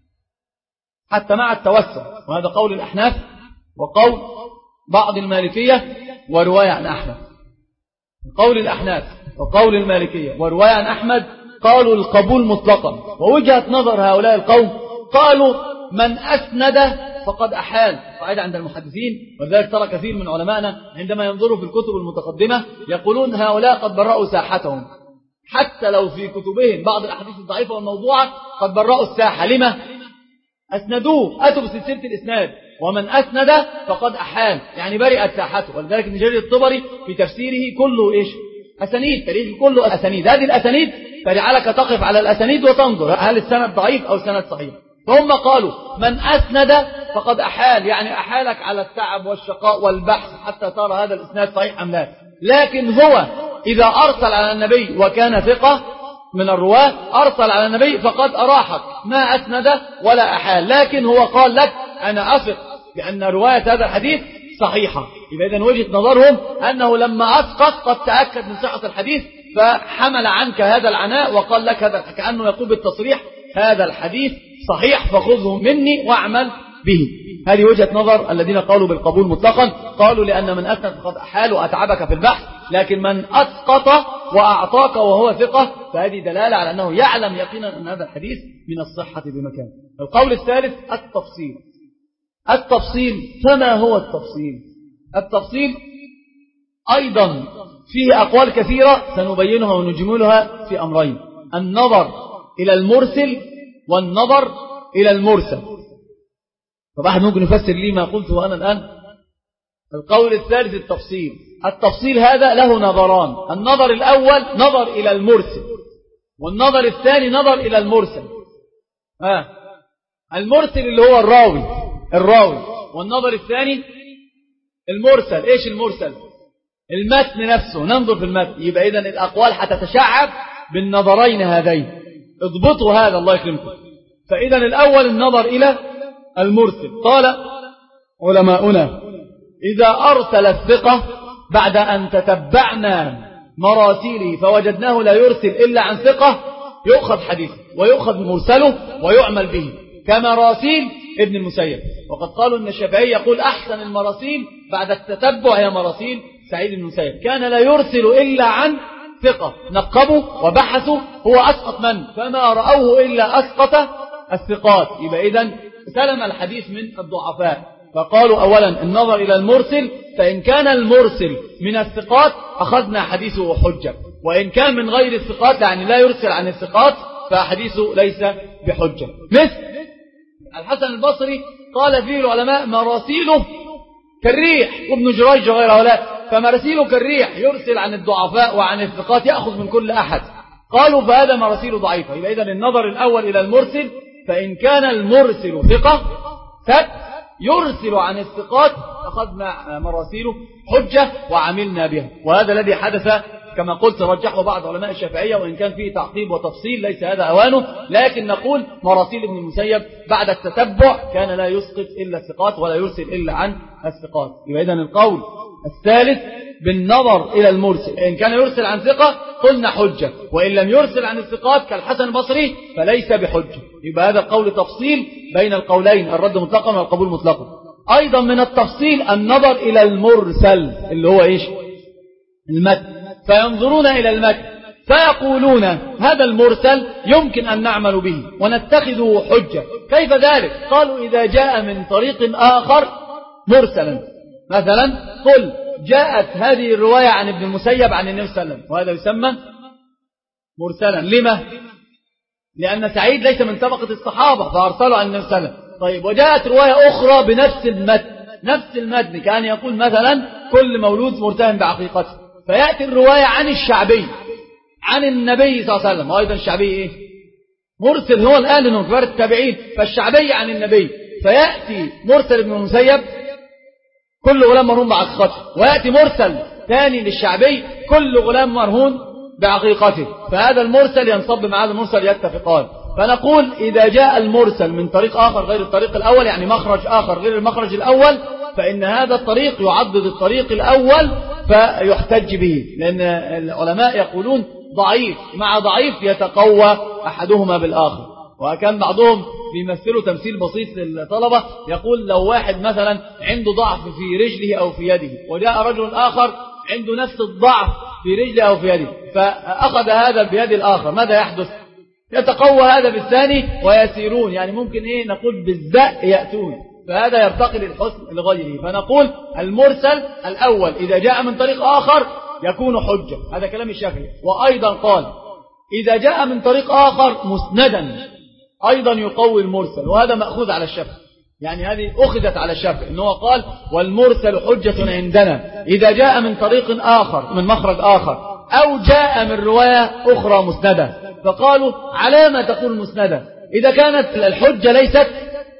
حتى مع التوسع، وهذا قول الأحناف وقول بعض المالكية ورواية عن أحمد. قول الأحناف وقول المالكية ورواية عن أحمد قالوا القبول مطلقا. ووجهة نظر هؤلاء القوم قالوا من أسند فقد أحال، قاعدة عند المحدثين، وذلك ترى كثير من علمائنا عندما ينظروا في الكتب المتقدمة يقولون هؤلاء قد برأوا ساحتهم، حتى لو في كتبهم بعض الأحاديث الضعيفة والموضوعة قد برأوا الساحة. لما؟ أسندوه، أتوا بسلسلة الإسناد، ومن أسند فقد أحال، يعني برئت ساحته. ولذلك ابن جرير الطبري في تفسيره كله إيش؟ أسانيد، تاريخ كله أسانيد. هذه الأسانيد فجعلك تقف على الأسانيد وتنظر هل السند ضعيف أو سند صحيح. فهم قالوا من أسند فقد أحال، يعني أحالك على التعب والشقاء والبحث حتى ترى هذا الإسناد صحيح أم لا. لكن هو إذا أرسل على النبي وكان ثقة من الرواة أرسل على النبي فقد أراحك، ما أسند ولا أحال، لكن هو قال لك أنا أثق بأن رواية هذا الحديث صحيحة. يبقى إذن وجهة نظرهم أنه لما أسقط قد تأكد من صحة الحديث فحمل عنك هذا العناء وقال لك هذا، كأنه يقول بالتصريح هذا الحديث صحيح فخذه مني واعمل به. هذه وجهة نظر الذين قالوا بالقبول مطلقا، قالوا لأن من أسند فقد أحال وأتعبك في البحث، لكن من أسقط وأعطاك وهو ثقة فهذه دلالة على أنه يعلم يقينا أن هذا الحديث من الصحة بمكان. القول الثالث التفصيل. التفصيل فما هو التفصيل؟ التفصيل أيضا فيه أقوال كثيرة سنبينها ونجملها في أمرين: النظر إلى المرسل والنظر إلى المرسل. فواحد ممكن يفسر لي ما قلته أنا الآن. القول الثالث التفصيل. التفصيل هذا له نظران: النظر الأول نظر إلى المرسل، والنظر الثاني نظر إلى المرسل. آه. المرسل اللي هو الراوي الراوي والنظر الثاني المرسل. إيش المرسل؟ المتن نفسه، ننظر في المتن. يبقى إذن الأقوال حتتشعب بالنظرين هذين، اضبطوا هذا الله يكرمكم. فإذن الأول النظر إلى المرسل. قال علماؤنا إذا أرسل الثقة بعد أن تتبعنا مراسيله فوجدناه لا يرسل إلا عن ثقة يؤخذ حديثه ويؤخذ مرسله ويعمل به، كمراسيل ابن المسيب. وقد قالوا أن الشافعي يقول أحسن المراسيل بعد التتبع هي مراسيل سعيد بن المسيب، كان لا يرسل إلا عن ثقة، نقبوا وبحثوا هو أسقط من، فما رأوه إلا أسقط الثقات. يبقى إذن سلم الحديث من الضعفاء. فقالوا أولا النظر إلى المرسل، فإن كان المرسل من الثقات أخذنا حديثه حجة، وإن كان من غير الثقات يعني لا يرسل عن الثقات فحديثه ليس بحجة. مثل الحسن البصري قال فيه العلماء مراسيله كالريح، وابن جريج وغير هؤلاء، فمراسيله كالريح يرسل عن الضعفاء وعن الثقات يأخذ من كل أحد. قالوا فهذا مراسيله ضعيفة. يبقى إذن النظر الأول إلى المرسل، فإن كان المرسل ثقة ثبت يرسل عن الثقات أخذنا مراسيله حجة وعملنا بها. وهذا الذي حدث كما قلت رجحه بعض علماء الشافعية، وإن كان فيه تعقيب وتفصيل ليس هذا أوانه، لكن نقول مراسيل ابن المسيب بعد التتبع كان لا يسقط إلا الثقات ولا يرسل إلا عن الثقات. يبقى إذن القول الثالث بالنظر إلى المرسل، إن كان يرسل عن ثقة قلنا حجة، وإن لم يرسل عن الثقات كالحسن البصري فليس بحجة. يبقى هذا القول تفصيل بين القولين، الرد مطلقا والقبول مطلقا. أيضا من التفصيل النظر إلى المرسل اللي هو إيش؟ المتن. فينظرون إلى المتن فيقولون هذا المرسل يمكن أن نعمل به ونتخذه حجة. كيف ذلك؟ قالوا إذا جاء من طريق آخر مرسلا، مثلا قل جاءت هذه الرواية عن ابن المسيب عن النبي صلى الله عليه وسلم، وهذا يسمى مرسلا. لما؟ لأن سعيد ليس من طبقة الصحابة فأرسلوا عن النبي صلى الله عليه وسلم. طيب وجاءت رواية أخرى بنفس المتن، نفس المتن كان يقول مثلا كل مولود مرتهن بعقيقته، فيأتي الرواية عن الشعبي عن النبي صلى الله عليه وسلم، وأيضا الشعبي إيه؟ مرسل، هو الآن من كبار التابعين، فالشعبي عن النبي، فيأتي مرسل ابن المسيب كل غلام مرهون بعقيقته، ويأتي مرسل ثاني للشعبي كل غلام مرهون بعقيقته، فهذا المرسل ينصب مع هذا المرسل يتفقان. فنقول إذا جاء المرسل من طريق آخر غير الطريق الأول، يعني مخرج آخر غير المخرج الأول، فإن هذا الطريق يعضد الطريق الأول فيحتج به، لأن العلماء يقولون ضعيف مع ضعيف يتقوى أحدهما بالآخر. وكان بعضهم بيمثلوا تمثيل بسيط للطلبة، يقول لو واحد مثلا عنده ضعف في رجله أو في يده، وجاء رجل آخر عنده نفس الضعف في رجله أو في يده، فأخذ هذا بيد الآخر، ماذا يحدث؟ يتقوى هذا بالثاني ويسيرون، يعني ممكن إيه نقول بالزق يأتون، فهذا يرتقي للحسن لغيره. فنقول المرسل الأول إذا جاء من طريق آخر يكون حجة، هذا كلام الشافعي. وأيضا قال إذا جاء من طريق آخر مسندا أيضا يقوي المرسل، وهذا مأخوذ على الشافعي، يعني هذه أخذت على الشافعي إنه قال والمرسل حجة عندنا إذا جاء من طريق آخر من مخرج آخر أو جاء من رواية أخرى مسندة. فقالوا على ما تقول مسندة إذا كانت الحجة ليست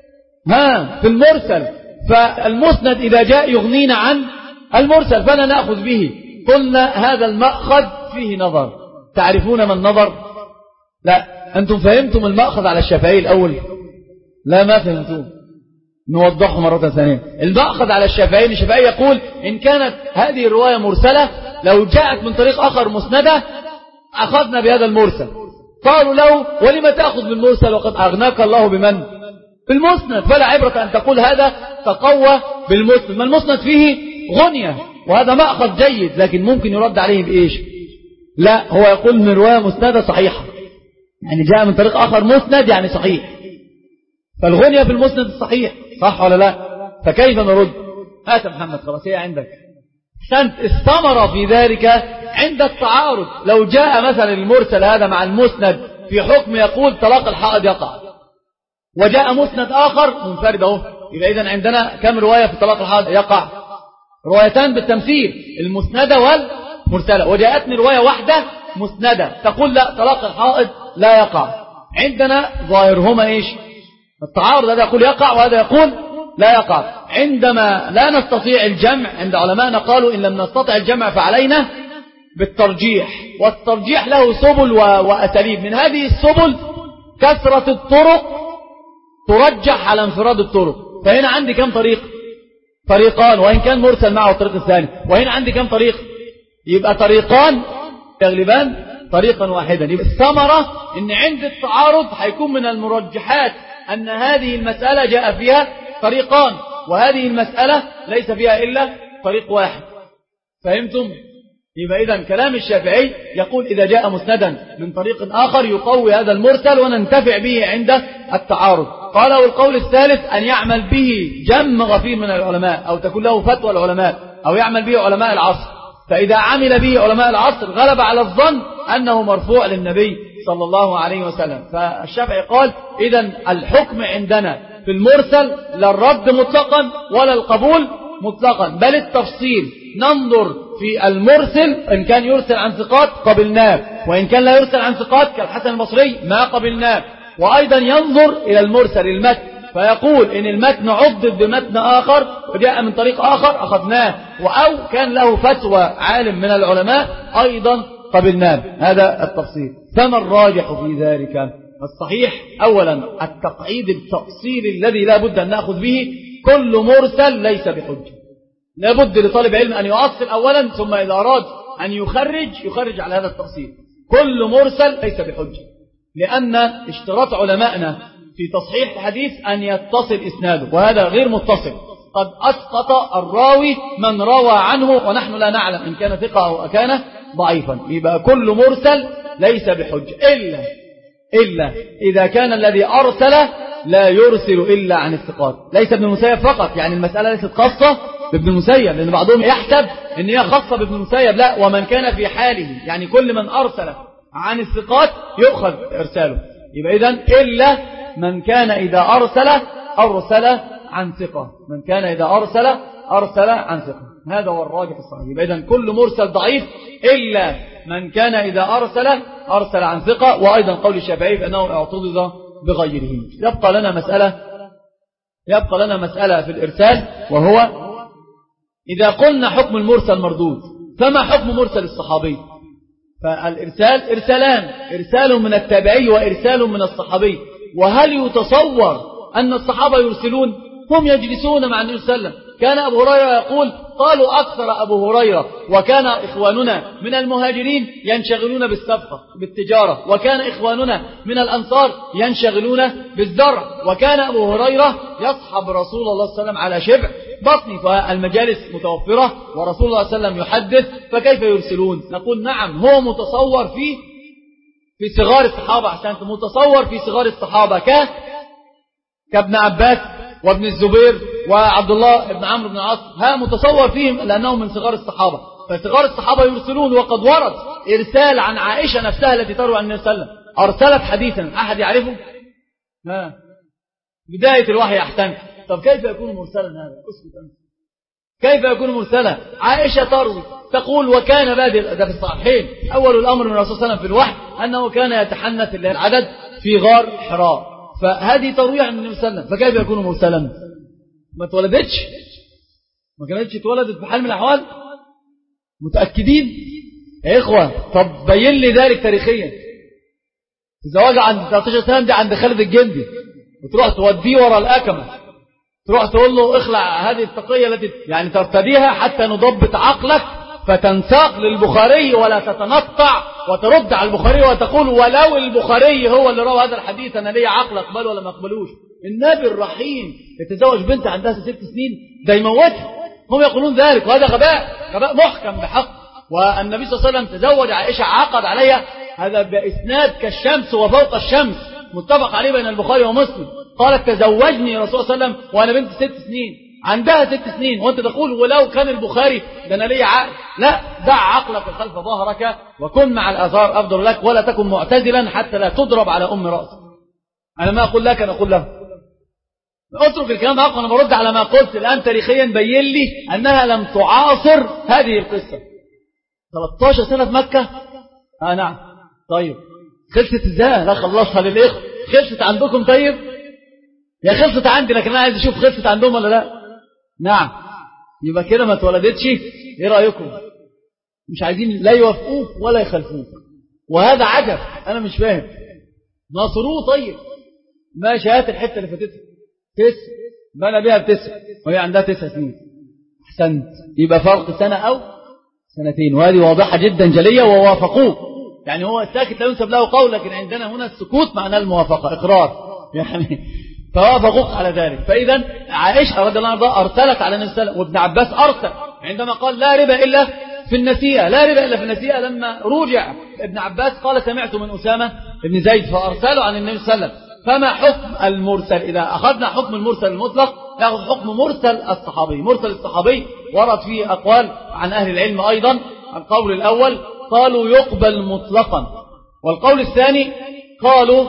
ها في المرسل، فالمسند إذا جاء يغنينا عن المرسل فلا نأخذ به. قلنا هذا المأخذ فيه نظر، تعرفون ما النظر؟ لا أنتم فهمتم المأخذ على الشافعي الأول؟ لا ما فهمتم، نوضحه مرة ثانية. المأخذ على الشافعي، الشافعي يقول إن كانت هذه الرواية مرسلة لو جاءت من طريق آخر مسندة أخذنا بهذا المرسل. قالوا له ولما تأخذ بالمرسل وقد أغناك الله بمن؟ بالمسند، فلا عبرة أن تقول هذا تقوى بالمسند، ما المسند فيه غنية، وهذا مأخذ جيد، لكن ممكن يرد عليه بإيش؟ لا هو يقول من رواية مسندة صحيحة، يعني جاء من طريق آخر مسند يعني صحيح، فالغنية بالمسند الصحيح، صح ولا لا؟ فكيف نرد؟ هات محمد خلاص هي عندك. الثمرة في ذلك عند التعارض، لو جاء مثلا المرسل هذا مع المسند في حكم يقول طلاق الحائض يقع، وجاء مسند آخر منفرد اهو، يبقى إذن عندنا كم رواية في طلاق الحائض يقع؟ روايتان بالتمثيل، المسندة والمرسلة. وجاءتني رواية واحدة مسندة تقول لا طلاق الحائض لا يقع، عندنا ظاهرهما إيش؟ التعارض، هذا يقول يقع وهذا يقول لا يقع. عندما لا نستطيع الجمع عند علماءنا قالوا إن لم نستطع الجمع فعلينا بالترجيح، والترجيح له سبل وأساليب، من هذه السبل كثرة الطرق ترجح على انفراد الطرق. فهنا عندي كم طريق؟ طريقان، وإن كان مرسل معه الطريق الثاني. وهنا عندي كم طريق؟ يبقى طريقان يغلبان طريقا واحدا. يبقى الثمرة إن عند التعارض هيكون من المرجحات أن هذه المسألة جاء فيها طريقان، وهذه المسألة ليس فيها إلا طريق واحد. فهمتم؟ يبقى إذن كلام الشافعي يقول إذا جاء مسندا من طريق آخر يقوي هذا المرسل وننتفع به عند التعارض. قال والقول الثالث أن يعمل به جم غفير من العلماء، أو تكون له فتوى العلماء، أو يعمل به علماء العصر. فإذا عمل به علماء العصر غلب على الظن أنه مرفوع للنبي صلى الله عليه وسلم. فالشافعي قال إذن الحكم عندنا في المرسل لا الرد مطلقا ولا القبول مطلقا، بل التفصيل. ننظر في المرسل إن كان يرسل عن ثقات قبلناه، وإن كان لا يرسل عن ثقات كالحسن البصري ما قبلناه. وأيضا ينظر إلى المرسل المتن، فيقول إن المتن عضد بمتن آخر وجاء من طريق آخر أخذناه، وأو كان له فتوى عالم من العلماء أيضا قبلناه. هذا التفصيل. فما الراجح في ذلك؟ الصحيح أولا التقعيد التأصيلي الذي لا بد أن نأخذ به، كل مرسل ليس بحجة. لا بد لطالب علم أن يؤصل أولا، ثم إذا أراد أن يخرج يخرج على هذا التأصيل. كل مرسل ليس بحجة، لأن اشتراط علمائنا في تصحيح الحديث أن يتصل إسناده، وهذا غير متصل. قد أسقط الراوي من روى عنه ونحن لا نعلم إن كان ثقة أو كان ضعيفا. يبقى كل مرسل ليس بحجة إلا إلا إذا كان الذي أرسل لا يرسل إلا عن الثقات. ليس ابن المسيب فقط، يعني المسألة ليست خاصة بابن المسيب، لأن بعضهم يحسب أن هي خاصة بابن المسيب. لا، ومن كان في حاله، يعني كل من أرسل عن الثقات يؤخذ إرساله. يبقى إذن إلا من كان إذا أرسل أرسل عن ثقة، من كان إذا أرسل أرسل عن ثقة، هذا هو الراجح الصحيح. يبقى إذن كل مرسل ضعيف إلا من كان إذا أرسل أرسل عن ثقة. وأيضا قول الشافعي بأنه اعتضد بغيره. يبقى لنا مسألة يبقى لنا مسألة في الإرسال، وهو إذا قلنا حكم المرسل مردود فما حكم مرسل الصحابي؟ فالإرسال إرسالان، إرسال من التابعي وإرسال من الصحابي. وهل يتصور أن الصحابة يرسلون؟ هم يجلسون مع النبي صلى الله عليه وسلم. كان أبو هريرة يقول قالوا أكثر أبو هريرة وكان إخواننا من المهاجرين ينشغلون بالسبقة بالتجارة، وكان إخواننا من الأنصار ينشغلون بالزرع، وكان أبو هريرة يصحب رسول الله صلى الله عليه وسلم على شبع بطني، فالمجالس متوفرة ورسول الله صلى الله عليه وسلم يحدث، فكيف يرسلون؟ نقول نعم، هو متصور في في صغار الصحابة، أحسنت، متصور في صغار الصحابة ك كابن عباس وابن الزبير وعبد الله بن عمرو بن العاص، ها متصور فيهم لأنهم من صغار الصحابة. فصغار الصحابة يرسلون، وقد ورد إرسال عن عائشة نفسها التي تروي عن النبي صلى الله عليه وسلم، أرسلت حديثا، أحد يعرفه؟ ها بداية الوحي أحسنت. طب كيف يكون مرسلا هذا؟ اسكت أنت. كيف يكون مرسلا؟ عائشة تروي تقول وكان بادئ، ده في الصحيحين، أول الأمر من الرسول صلى الله عليه وسلم في الوحي أنه كان يتحنث اللي العدد في غار حراء، فهذه ترويح عن النبي صلى الله عليه وسلم، فكيف يكون مرسلا؟ ما اتولدتش، ما كانتش اتولدت في حال من الأحوال، متأكدين يا إخوة؟ طب بين لي ذلك تاريخيا. الزواج عند ثلاثة عشر سنة دي عند خالد الجندي، وتروح توديه ورا الأكمة، تروح تقول له اخلع هذه التقية التي يعني ترتديها حتى نضبط عقلك، فتنساق للبخاري ولا تتنطع وترد على البخاري وتقول ولو البخاري هو اللي روى هذا الحديث أنا ليه عقل أقبله ولا ما أقبلوش. النبي الرحيم يتزوج بنت عندها ست سنين ده يموتها، هم يقولون ذلك، وهذا غباء غباء محكم بحق. والنبي صلى الله عليه وسلم تزوج عائشة عقد عليها، هذا بإسناد كالشمس وفوق الشمس متفق عليه بين البخاري ومسلم. قالت تزوجني رسول الله صلى الله عليه وسلم وأنا بنت ست سنين، عندها ست سنين، وأنت تقول ولو كان البخاري ده أنا ليه عقل. لا، دع عقلك خلف ظهرك وكن مع الآثار أفضل لك، ولا تكن معتزلا حتى لا تضرب على أم رأسك. أنا ما أقول لك، أنا أقول له اترك الكلام عقل. أنا برد على ما قلت الآن تاريخيا، بين لي أنها لم تعاصر هذه القصة. ثلاثة عشر سنة في مكة، آه نعم. طيب خلصت ازاي؟ لا خلصها للإخوة. خلصت عندكم؟ طيب يا خلصت عندي، لكن أنا عايز أشوف خلصت عندهم ولا لا. نعم، يبقى كده ما اتولدتش. ايه رأيكم؟ مش عايزين لا يوافقوك ولا يخلفوك، وهذا عجب، أنا مش فاهم. ناصروه. طيب ماشي، هات الحتة اللي فاتتها تسع، بنى بيها بتسع وهي عندها تسع سنين، أحسنت، يبقى فرق سنة أو سنتين، وهذه واضحة جدا جلية، ووافقوه. يعني هو الساكت لا ينسب له قول، لكن عندنا هنا السكوت معناه الموافقة، إقرار يعني، فوافقوك على ذلك. فإذا عائشة رضي الله عنها أرسلت على النبي صلى الله عليه وسلم، وابن عباس أرسل عندما قال لا ربا إلا في النسيئة، لا ربا إلا في النسيئة. لما رجع ابن عباس قال سمعت من أسامة بن زيد، فأرسلوا عن النبي صلى الله عليه وسلم. فما حكم المرسل؟ إذا أخذنا حكم المرسل المطلق نأخذ حكم مرسل الصحابي. مرسل الصحابي ورد فيه أقوال عن أهل العلم أيضا. القول الأول قالوا يقبل مطلقا، والقول الثاني قالوا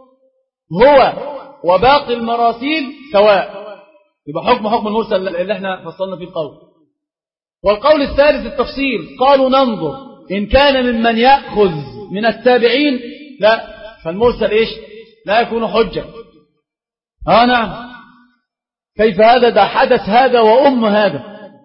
هو وباقي المراسيل سواء، يبقى حكم حكم المرسل اللي احنا فصلنا فيه القول. والقول الثالث التفصيل، قالوا ننظر إن كان ممن يأخذ من التابعين لا، فالمرسل إيش؟ لا يكون حجة. اه نعم، كيف هذا؟ ده حدث هذا وأم هذا.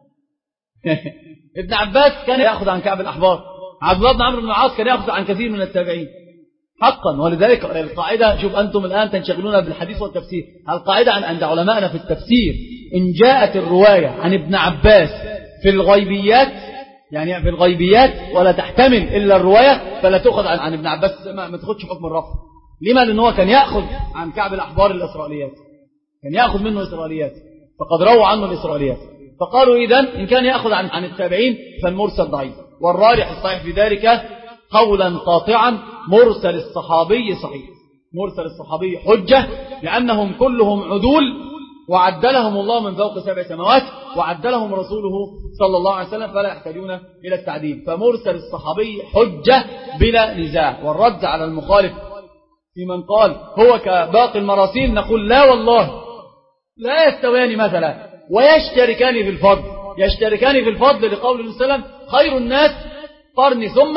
ابن عباس كان يأخذ عن كعب الأحبار، عبد الله بن عمرو بن العاص كان يأخذ عن كثير من التابعين حقا. ولذلك القاعدة، شوف أنتم الآن تنشغلون بالحديث والتفسير، القاعدة عند علمائنا في التفسير إن جاءت الرواية عن ابن عباس في الغيبيات، يعني في الغيبيات ولا تحتمل إلا الرواية، فلا تأخذ عن, عن ابن عباس، ما, ما تاخدش حكم الرفع. لما؟ لأنه كان يأخذ عن كعب الأحبار الإسرائيليات، كان يأخذ منه إسرائيليات، فقد روى عنه الإسرائيليات. فقالوا إذن إن كان يأخذ عن, عن التابعين فالمرسل ضعيف. والراجح الصحيح في ذلك قولا قاطعا مرسل الصحابي صحيح، مرسل الصحابي حجة، لأنهم كلهم عدول، وعدلهم الله من فوق سبع سماوات، وعدلهم رسوله صلى الله عليه وسلم، فلا يحتاجون إلى التعديل. فمرسل الصحابي حجة بلا نزاع. والرد على المخالف في من قال هو كباقي المراسيل نقول لا والله لا يستويان مثلا، ويشتركان في الفضل، يشتركان في الفضل لقول النبي صلى الله عليه وسلم خير الناس قرني ثم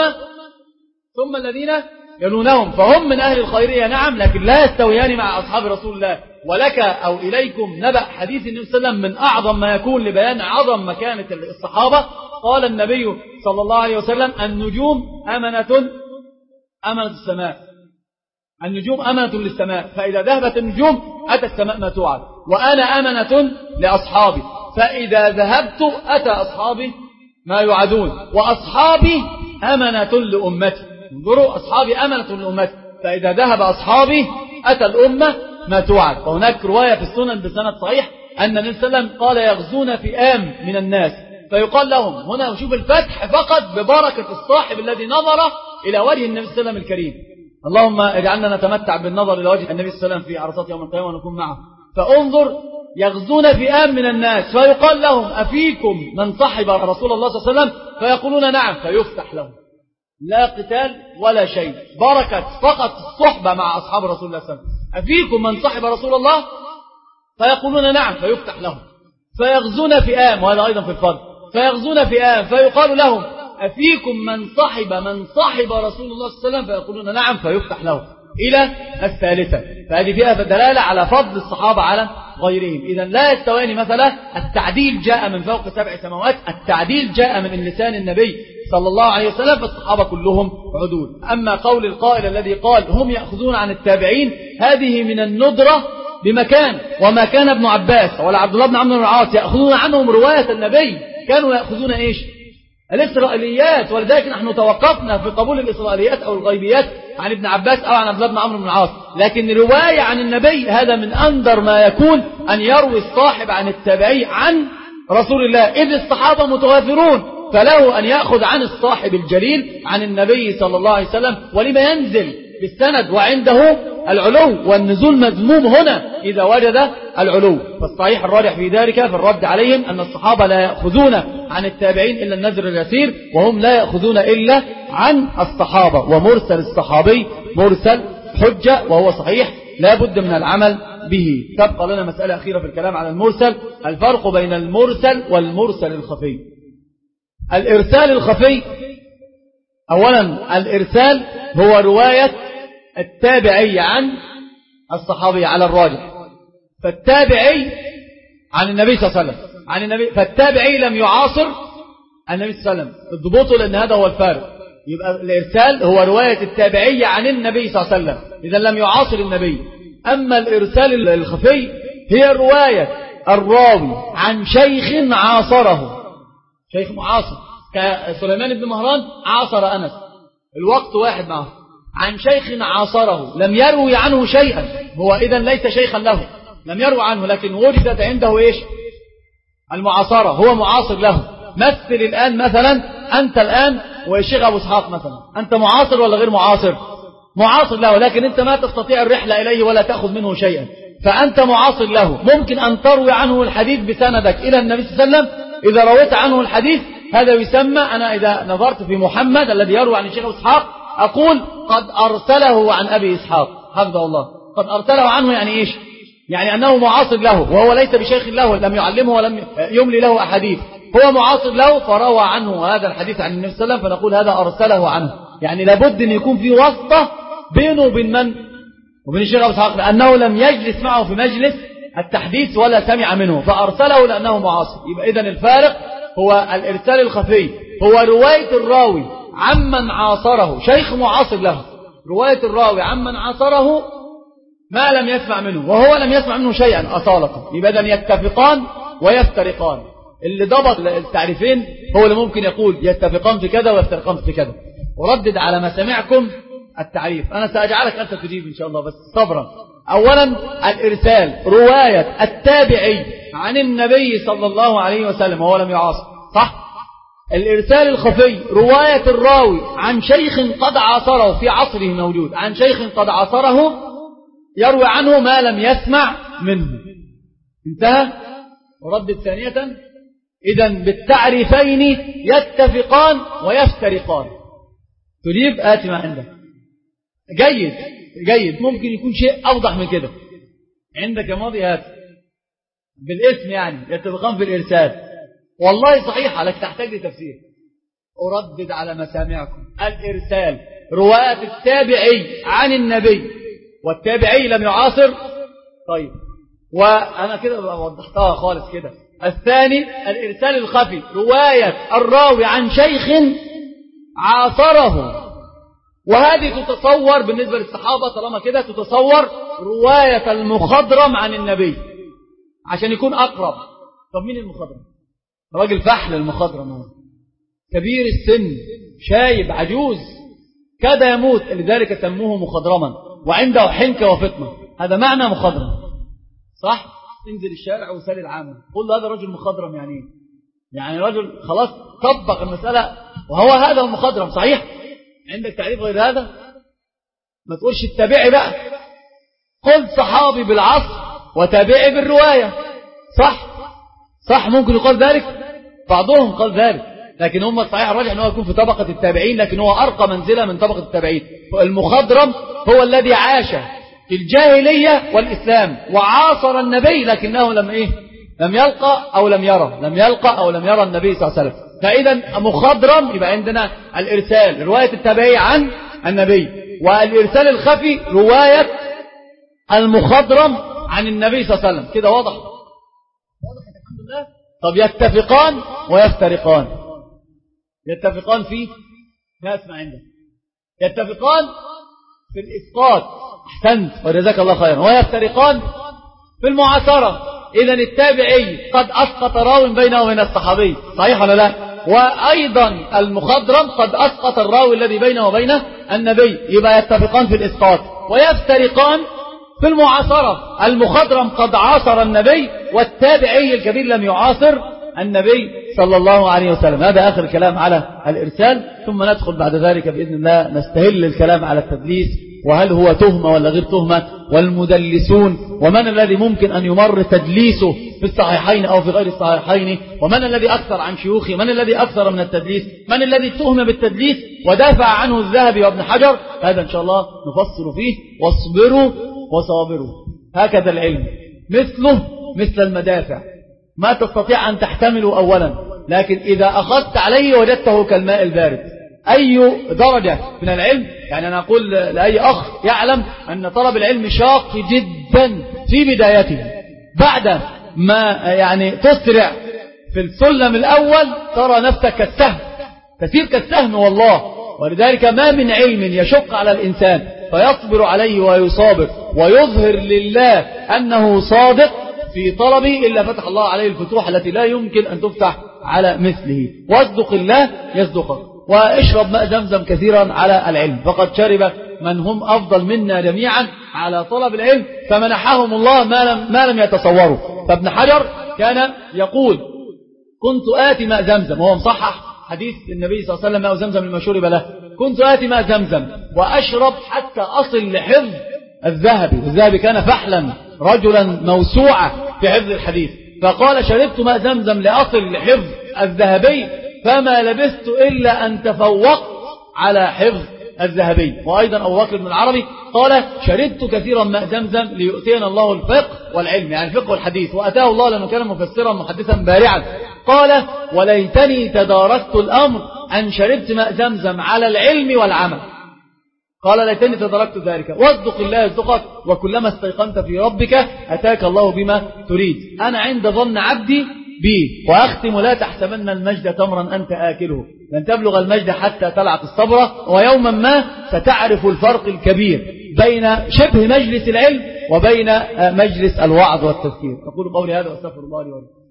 ثم الذين يلونهم، فهم من أهل الخيرية نعم، لكن لا يستويان مع أصحاب رسول الله. ولك أو إليكم نبأ حديث النبي صلى الله عليه وسلم من أعظم ما يكون لبيان عظم مكانة الصحابة. قال النبي صلى الله عليه وسلم النجوم أمنة أمنة السماء، النجوم أمنة للسماء، فإذا ذهبت النجوم أتى السماء ما توعد، وأنا أمنة لأصحابي، فإذا ذهبت أتى أصحابي ما يوعدون، وأصحابي أمنة لأمتي. انظروا، أصحابي أمنة لأمتي، فإذا ذهب أصحابي أتى الأمة ما توعد. وهناك رواية في السنن بسند صحيح أن النبي صلى الله عليه وسلم قال يغزون فئام من الناس، فيقال لهم هنا وشوف الفتح فقط ببركة الصاحب الذي نظر إلى وجه النبي صلى الله عليه وسلم الكريم. اللهم اجعلنا نتمتع بالنظر إلى وجه النبي صلى الله عليه وسلم في عرصات يوم القيامة ونكون معه. فانظر، يغزون فئام من الناس، فيقال لهم أفيكم من صحب رسول الله صلى الله عليه وسلم؟ فيقولون نعم، فيفتح لهم، لا قتال ولا شيء، بركة فقط الصحبة مع أصحاب رسول الله صلى الله عليه وسلم. أفيكم من صحب رسول الله؟ فيقولون نعم، فيفتح لهم. فيغزون فئام، وهذا أيضا في الفضل، فيغزون فئام، فيقال لهم أفيكم من صحب من صحب رسول الله صلى الله عليه وسلم؟ فيقولون نعم، فيفتح لهم إلى الثالثة. فهذه فيها دلالة على فضل الصحابة على غيرهم. إذن لا يستويان مثلا، التعديل جاء من فوق سبع سماوات، التعديل جاء من لسان النبي صلى الله عليه وسلم، فالصحابة كلهم عدول. أما قول القائل الذي قال هم يأخذون عن التابعين، هذه من الندرة بمكان، وما كان ابن عباس ولا عبد الله بن عمرو بن العاص يأخذون عنهم رواية النبي، كانوا يأخذون إيش؟ الإسرائيليات. ولذلك نحن توقفنا في قبول الإسرائيليات أو الغيبيات عن ابن عباس أو عن عبد الله بن عمرو بن العاص، لكن رواية عن النبي هذا من أندر ما يكون أن يروي الصاحب عن التابعي عن رسول الله، إذ الصحابة متوافرون، فله أن يأخذ عن الصاحب الجليل عن النبي صلى الله عليه وسلم. ولما ينزل بالسند وعنده العلو، والنزول مذموم هنا إذا وجد العلو. فالصحيح الراجح في ذلك في الرد عليهم أن الصحابة لا يأخذون عن التابعين إلا النذر اليسير، وهم لا يأخذون إلا عن الصحابة. ومرسل الصحابي مرسل حجة وهو صحيح لا بد من العمل به. تبقى لنا مسألة أخيرة في الكلام على المرسل، الفرق بين المرسل والمرسل الخفي. الإرسال الخفي، أولا الإرسال هو رواية التابعي عن الصحابي على الراجح، فالتابعي عن النبي صلى الله عليه وسلم عن النبي، فالتابعي لم يعاصر النبي صلى الله عليه وسلم، اضبطوا لأن هذا هو الفارق. يبقى الإرسال هو رواية التابعي عن النبي صلى الله عليه وسلم إذا لم يعاصر النبي. أما الإرسال الخفي هي رواية الراوي عن شيخ عاصره، شيخ معاصر كسليمان بن مهران عاصر أنس الوقت واحد معه، عن شيخ عاصره لم يروي عنه شيئا، هو إذن ليس شيخا له، لم يروي عنه، لكن وجدت عنده إيش؟ المعاصرة، هو معاصر له. مثل الآن مثلا أنت الآن والشيخ أبو اسحاق مثلا، أنت معاصر ولا غير معاصر؟ معاصر له، لكن أنت ما تستطيع الرحلة إليه ولا تأخذ منه شيئا، فأنت معاصر له. ممكن أن تروي عنه الحديث بسندك إلى النبي صلى الله عليه وسلم. إذا رويت عنه الحديث هذا يسمى، أنا إذا نظرت في محمد الذي يروي عن الشيخ أبو اسحاق أقول قد أرسله عن أبي إسحاق حفظه الله، قد أرسله عنه، يعني إيش؟ يعني أنه معاصر له، وهو ليس بشيخ له، لم يعلمه ولم يملي له أحاديث، هو معاصر له فروى عنه هذا الحديث عن النبي صلى الله عليه وسلم، فنقول هذا أرسله عنه. يعني لابد أن يكون في واسطة بينه وبين من؟ وبين الشيخ أبو إسحاق، لأنه لم يجلس معه في مجلس التحديث ولا سمع منه، فأرسله لأنه معاصر. يبقى إذن الفارق هو الإرسال الخفي، هو رواية الراوي عمن عاصره، شيخ معاصر له، رواية الراوي عمن عاصره ما لم يسمع منه، وهو لم يسمع منه شيئا أصالة. يبقى إذن يتفقان ويفترقان. اللي ضبط التعريفين هو اللي ممكن يقول يتفقان في كذا ويفترقان في كذا. وردد على مسامعكم التعريف، أنا سأجعلك أنت تجيب إن شاء الله بس صبرا. أولا الإرسال رواية التابعي عن النبي صلى الله عليه وسلم وهو لم يعاصر، صح؟ الإرسال الخفي رواية الراوي عن شيخ قد عاصره في عصره موجود، عن شيخ قد عاصره يروي عنه ما لم يسمع منه. انتهى. وردد ثانية، إذن بالتعريفين يتفقان ويفترقان. تجيب آتي ما عندك جيد. جيد. ممكن يكون شيء أوضح من كده عندك يا ماضي هات بالاسم يعني يتفقان في الإرسال. والله صحيح لك تحتاج لتفسير. أردد على مسامعكم الإرسال رواية التابعي عن النبي والتابعي لم يعاصر. طيب وأنا كده وضحتها خالص كده. الثاني الإرسال الخفي رواية الراوي عن شيخ عاصره، وهذه تتصور بالنسبة للصحابة طالما كده تتصور رواية المخضرم عن النبي عشان يكون أقرب. طب مين المخضرم؟ راجل فحل المخضرم هو كبير السن شايب عجوز كاد يموت، لذلك سموه مخضرما وعنده حنكة وفطنة. هذا معنى مخضرم صح؟ تنزل الشارع وسال العامة قل له هذا رجل مخضرم يعني يعني رجل خلاص طبق المسألة وهو هذا المخضرم. صحيح عندك تعريف غير هذا؟ ما تقولش التابعي بقى، قل صحابي بالعصر وتابعي بالرواية. صح صح ممكن يقال ذلك، بعضهم قال ذلك، لكن هم الصحيح الراجح أنه يكون في طبقة التابعين، لكن هو أرقى منزلة من طبقة التابعين. المخضرم هو الذي عاش في الجاهلية والإسلام وعاصر النبي لكنه لم إيه لم يلقى أو لم يرى لم يلقى أو لم يرى النبي صلى الله عليه وسلم. فإذا مخضرم يبقى عندنا الإرسال رواية التابعي عن النبي، والإرسال الخفي رواية المخضرم عن النبي صلى الله عليه وسلم. كده واضح واضح الحمد لله. طب يتفقان ويفترقان. يتفقان في ما اسمع عندك يتفقان في الإسقاط أحسنت وجزاك الله خيرا، ويفترقان في المعاصرة. إذا التابعي قد أسقط راو بينه وبين الصحابي صحيح ولا لا؟ وأيضا المخضرم قد أسقط الراوي الذي بينه وبين النبي، يبقى يتفقان في الإسقاط ويفترقان في المعاصرة. المخضرم قد عاصر النبي والتابعي الكبير لم يعاصر النبي صلى الله عليه وسلم. هذا آخر الكلام على الإرسال، ثم ندخل بعد ذلك بإذن الله نستهل الكلام على التدليس، وهل هو تهمة ولا غير تهمة، والمدلسون، ومن الذي ممكن أن يمر تدليسه في الصحيحين أو في غير الصحيحين، ومن الذي أكثر عن شيوخه، من الذي أكثر من التدليس، من الذي اتهم بالتدليس ودافع عنه الذهبي وابن حجر. هذا إن شاء الله نفصل فيه. واصبروا وصابروا، هكذا العلم مثله مثل المدافع، ما تستطيع أن تحتمله أولا، لكن إذا أخذت عليه وجدته كالماء البارد. أي درجة من العلم، يعني أنا أقول لأي أخ يعلم أن طلب العلم شاق جدا في بدايته، بعد ما يعني تسرع في السلم الأول ترى نفسك كالسهم، تسير كالسهم والله. ولذلك ما من علم يشق على الإنسان فيصبر عليه ويصابر ويظهر لله أنه صادق في طلبه إلا فتح الله عليه الفتوح التي لا يمكن أن تفتح على مثله. واصدق الله يصدقك، واشرب ماء زمزم كثيرا على العلم، فقد شرب من هم أفضل منا جميعا على طلب العلم فمنحهم الله ما لم, ما لم يتصوروا. فابن حجر كان يقول كنت آتي ماء زمزم، وهو مصحح حديث النبي صلى الله عليه وسلم ماء زمزم لما شرب له، كنت آتي ماء زمزم وأشرب حتى أصل لحفظ الذهبي. الذهبي كان فحلا رجلا موسوعة في حفظ الحديث، فقال شربت ماء زمزم لأصل لحفظ الذهبي فما لبثت إلا أن تفوقت على حفظ الذهبي. وأيضا أبو بكر بن العربي قال شربت كثيرا ماء زمزم ليؤتينا الله الفقه والعلم، يعني الفقه والحديث، وأتاه الله لأنه كان مفسرا محدثا بارعا. قال وليتني تداركت الأمر أن شربت ماء زمزم على العلم والعمل. قال ليتني تدركت ذلك. واصدق الله يصدقك، وكلما استيقنت في ربك أتاك الله بما تريد. أنا عند ظن عبدي بي. وأختم لا تحسبن المجد تمرا أنت آكله، لن تبلغ المجد حتى تلعق الصبر، ويوما ما ستعرف الفرق الكبير بين شبه مجلس العلم وبين مجلس الوعظ والتذكير. أقول قولي هذا وأستغفر الله لي ولكم.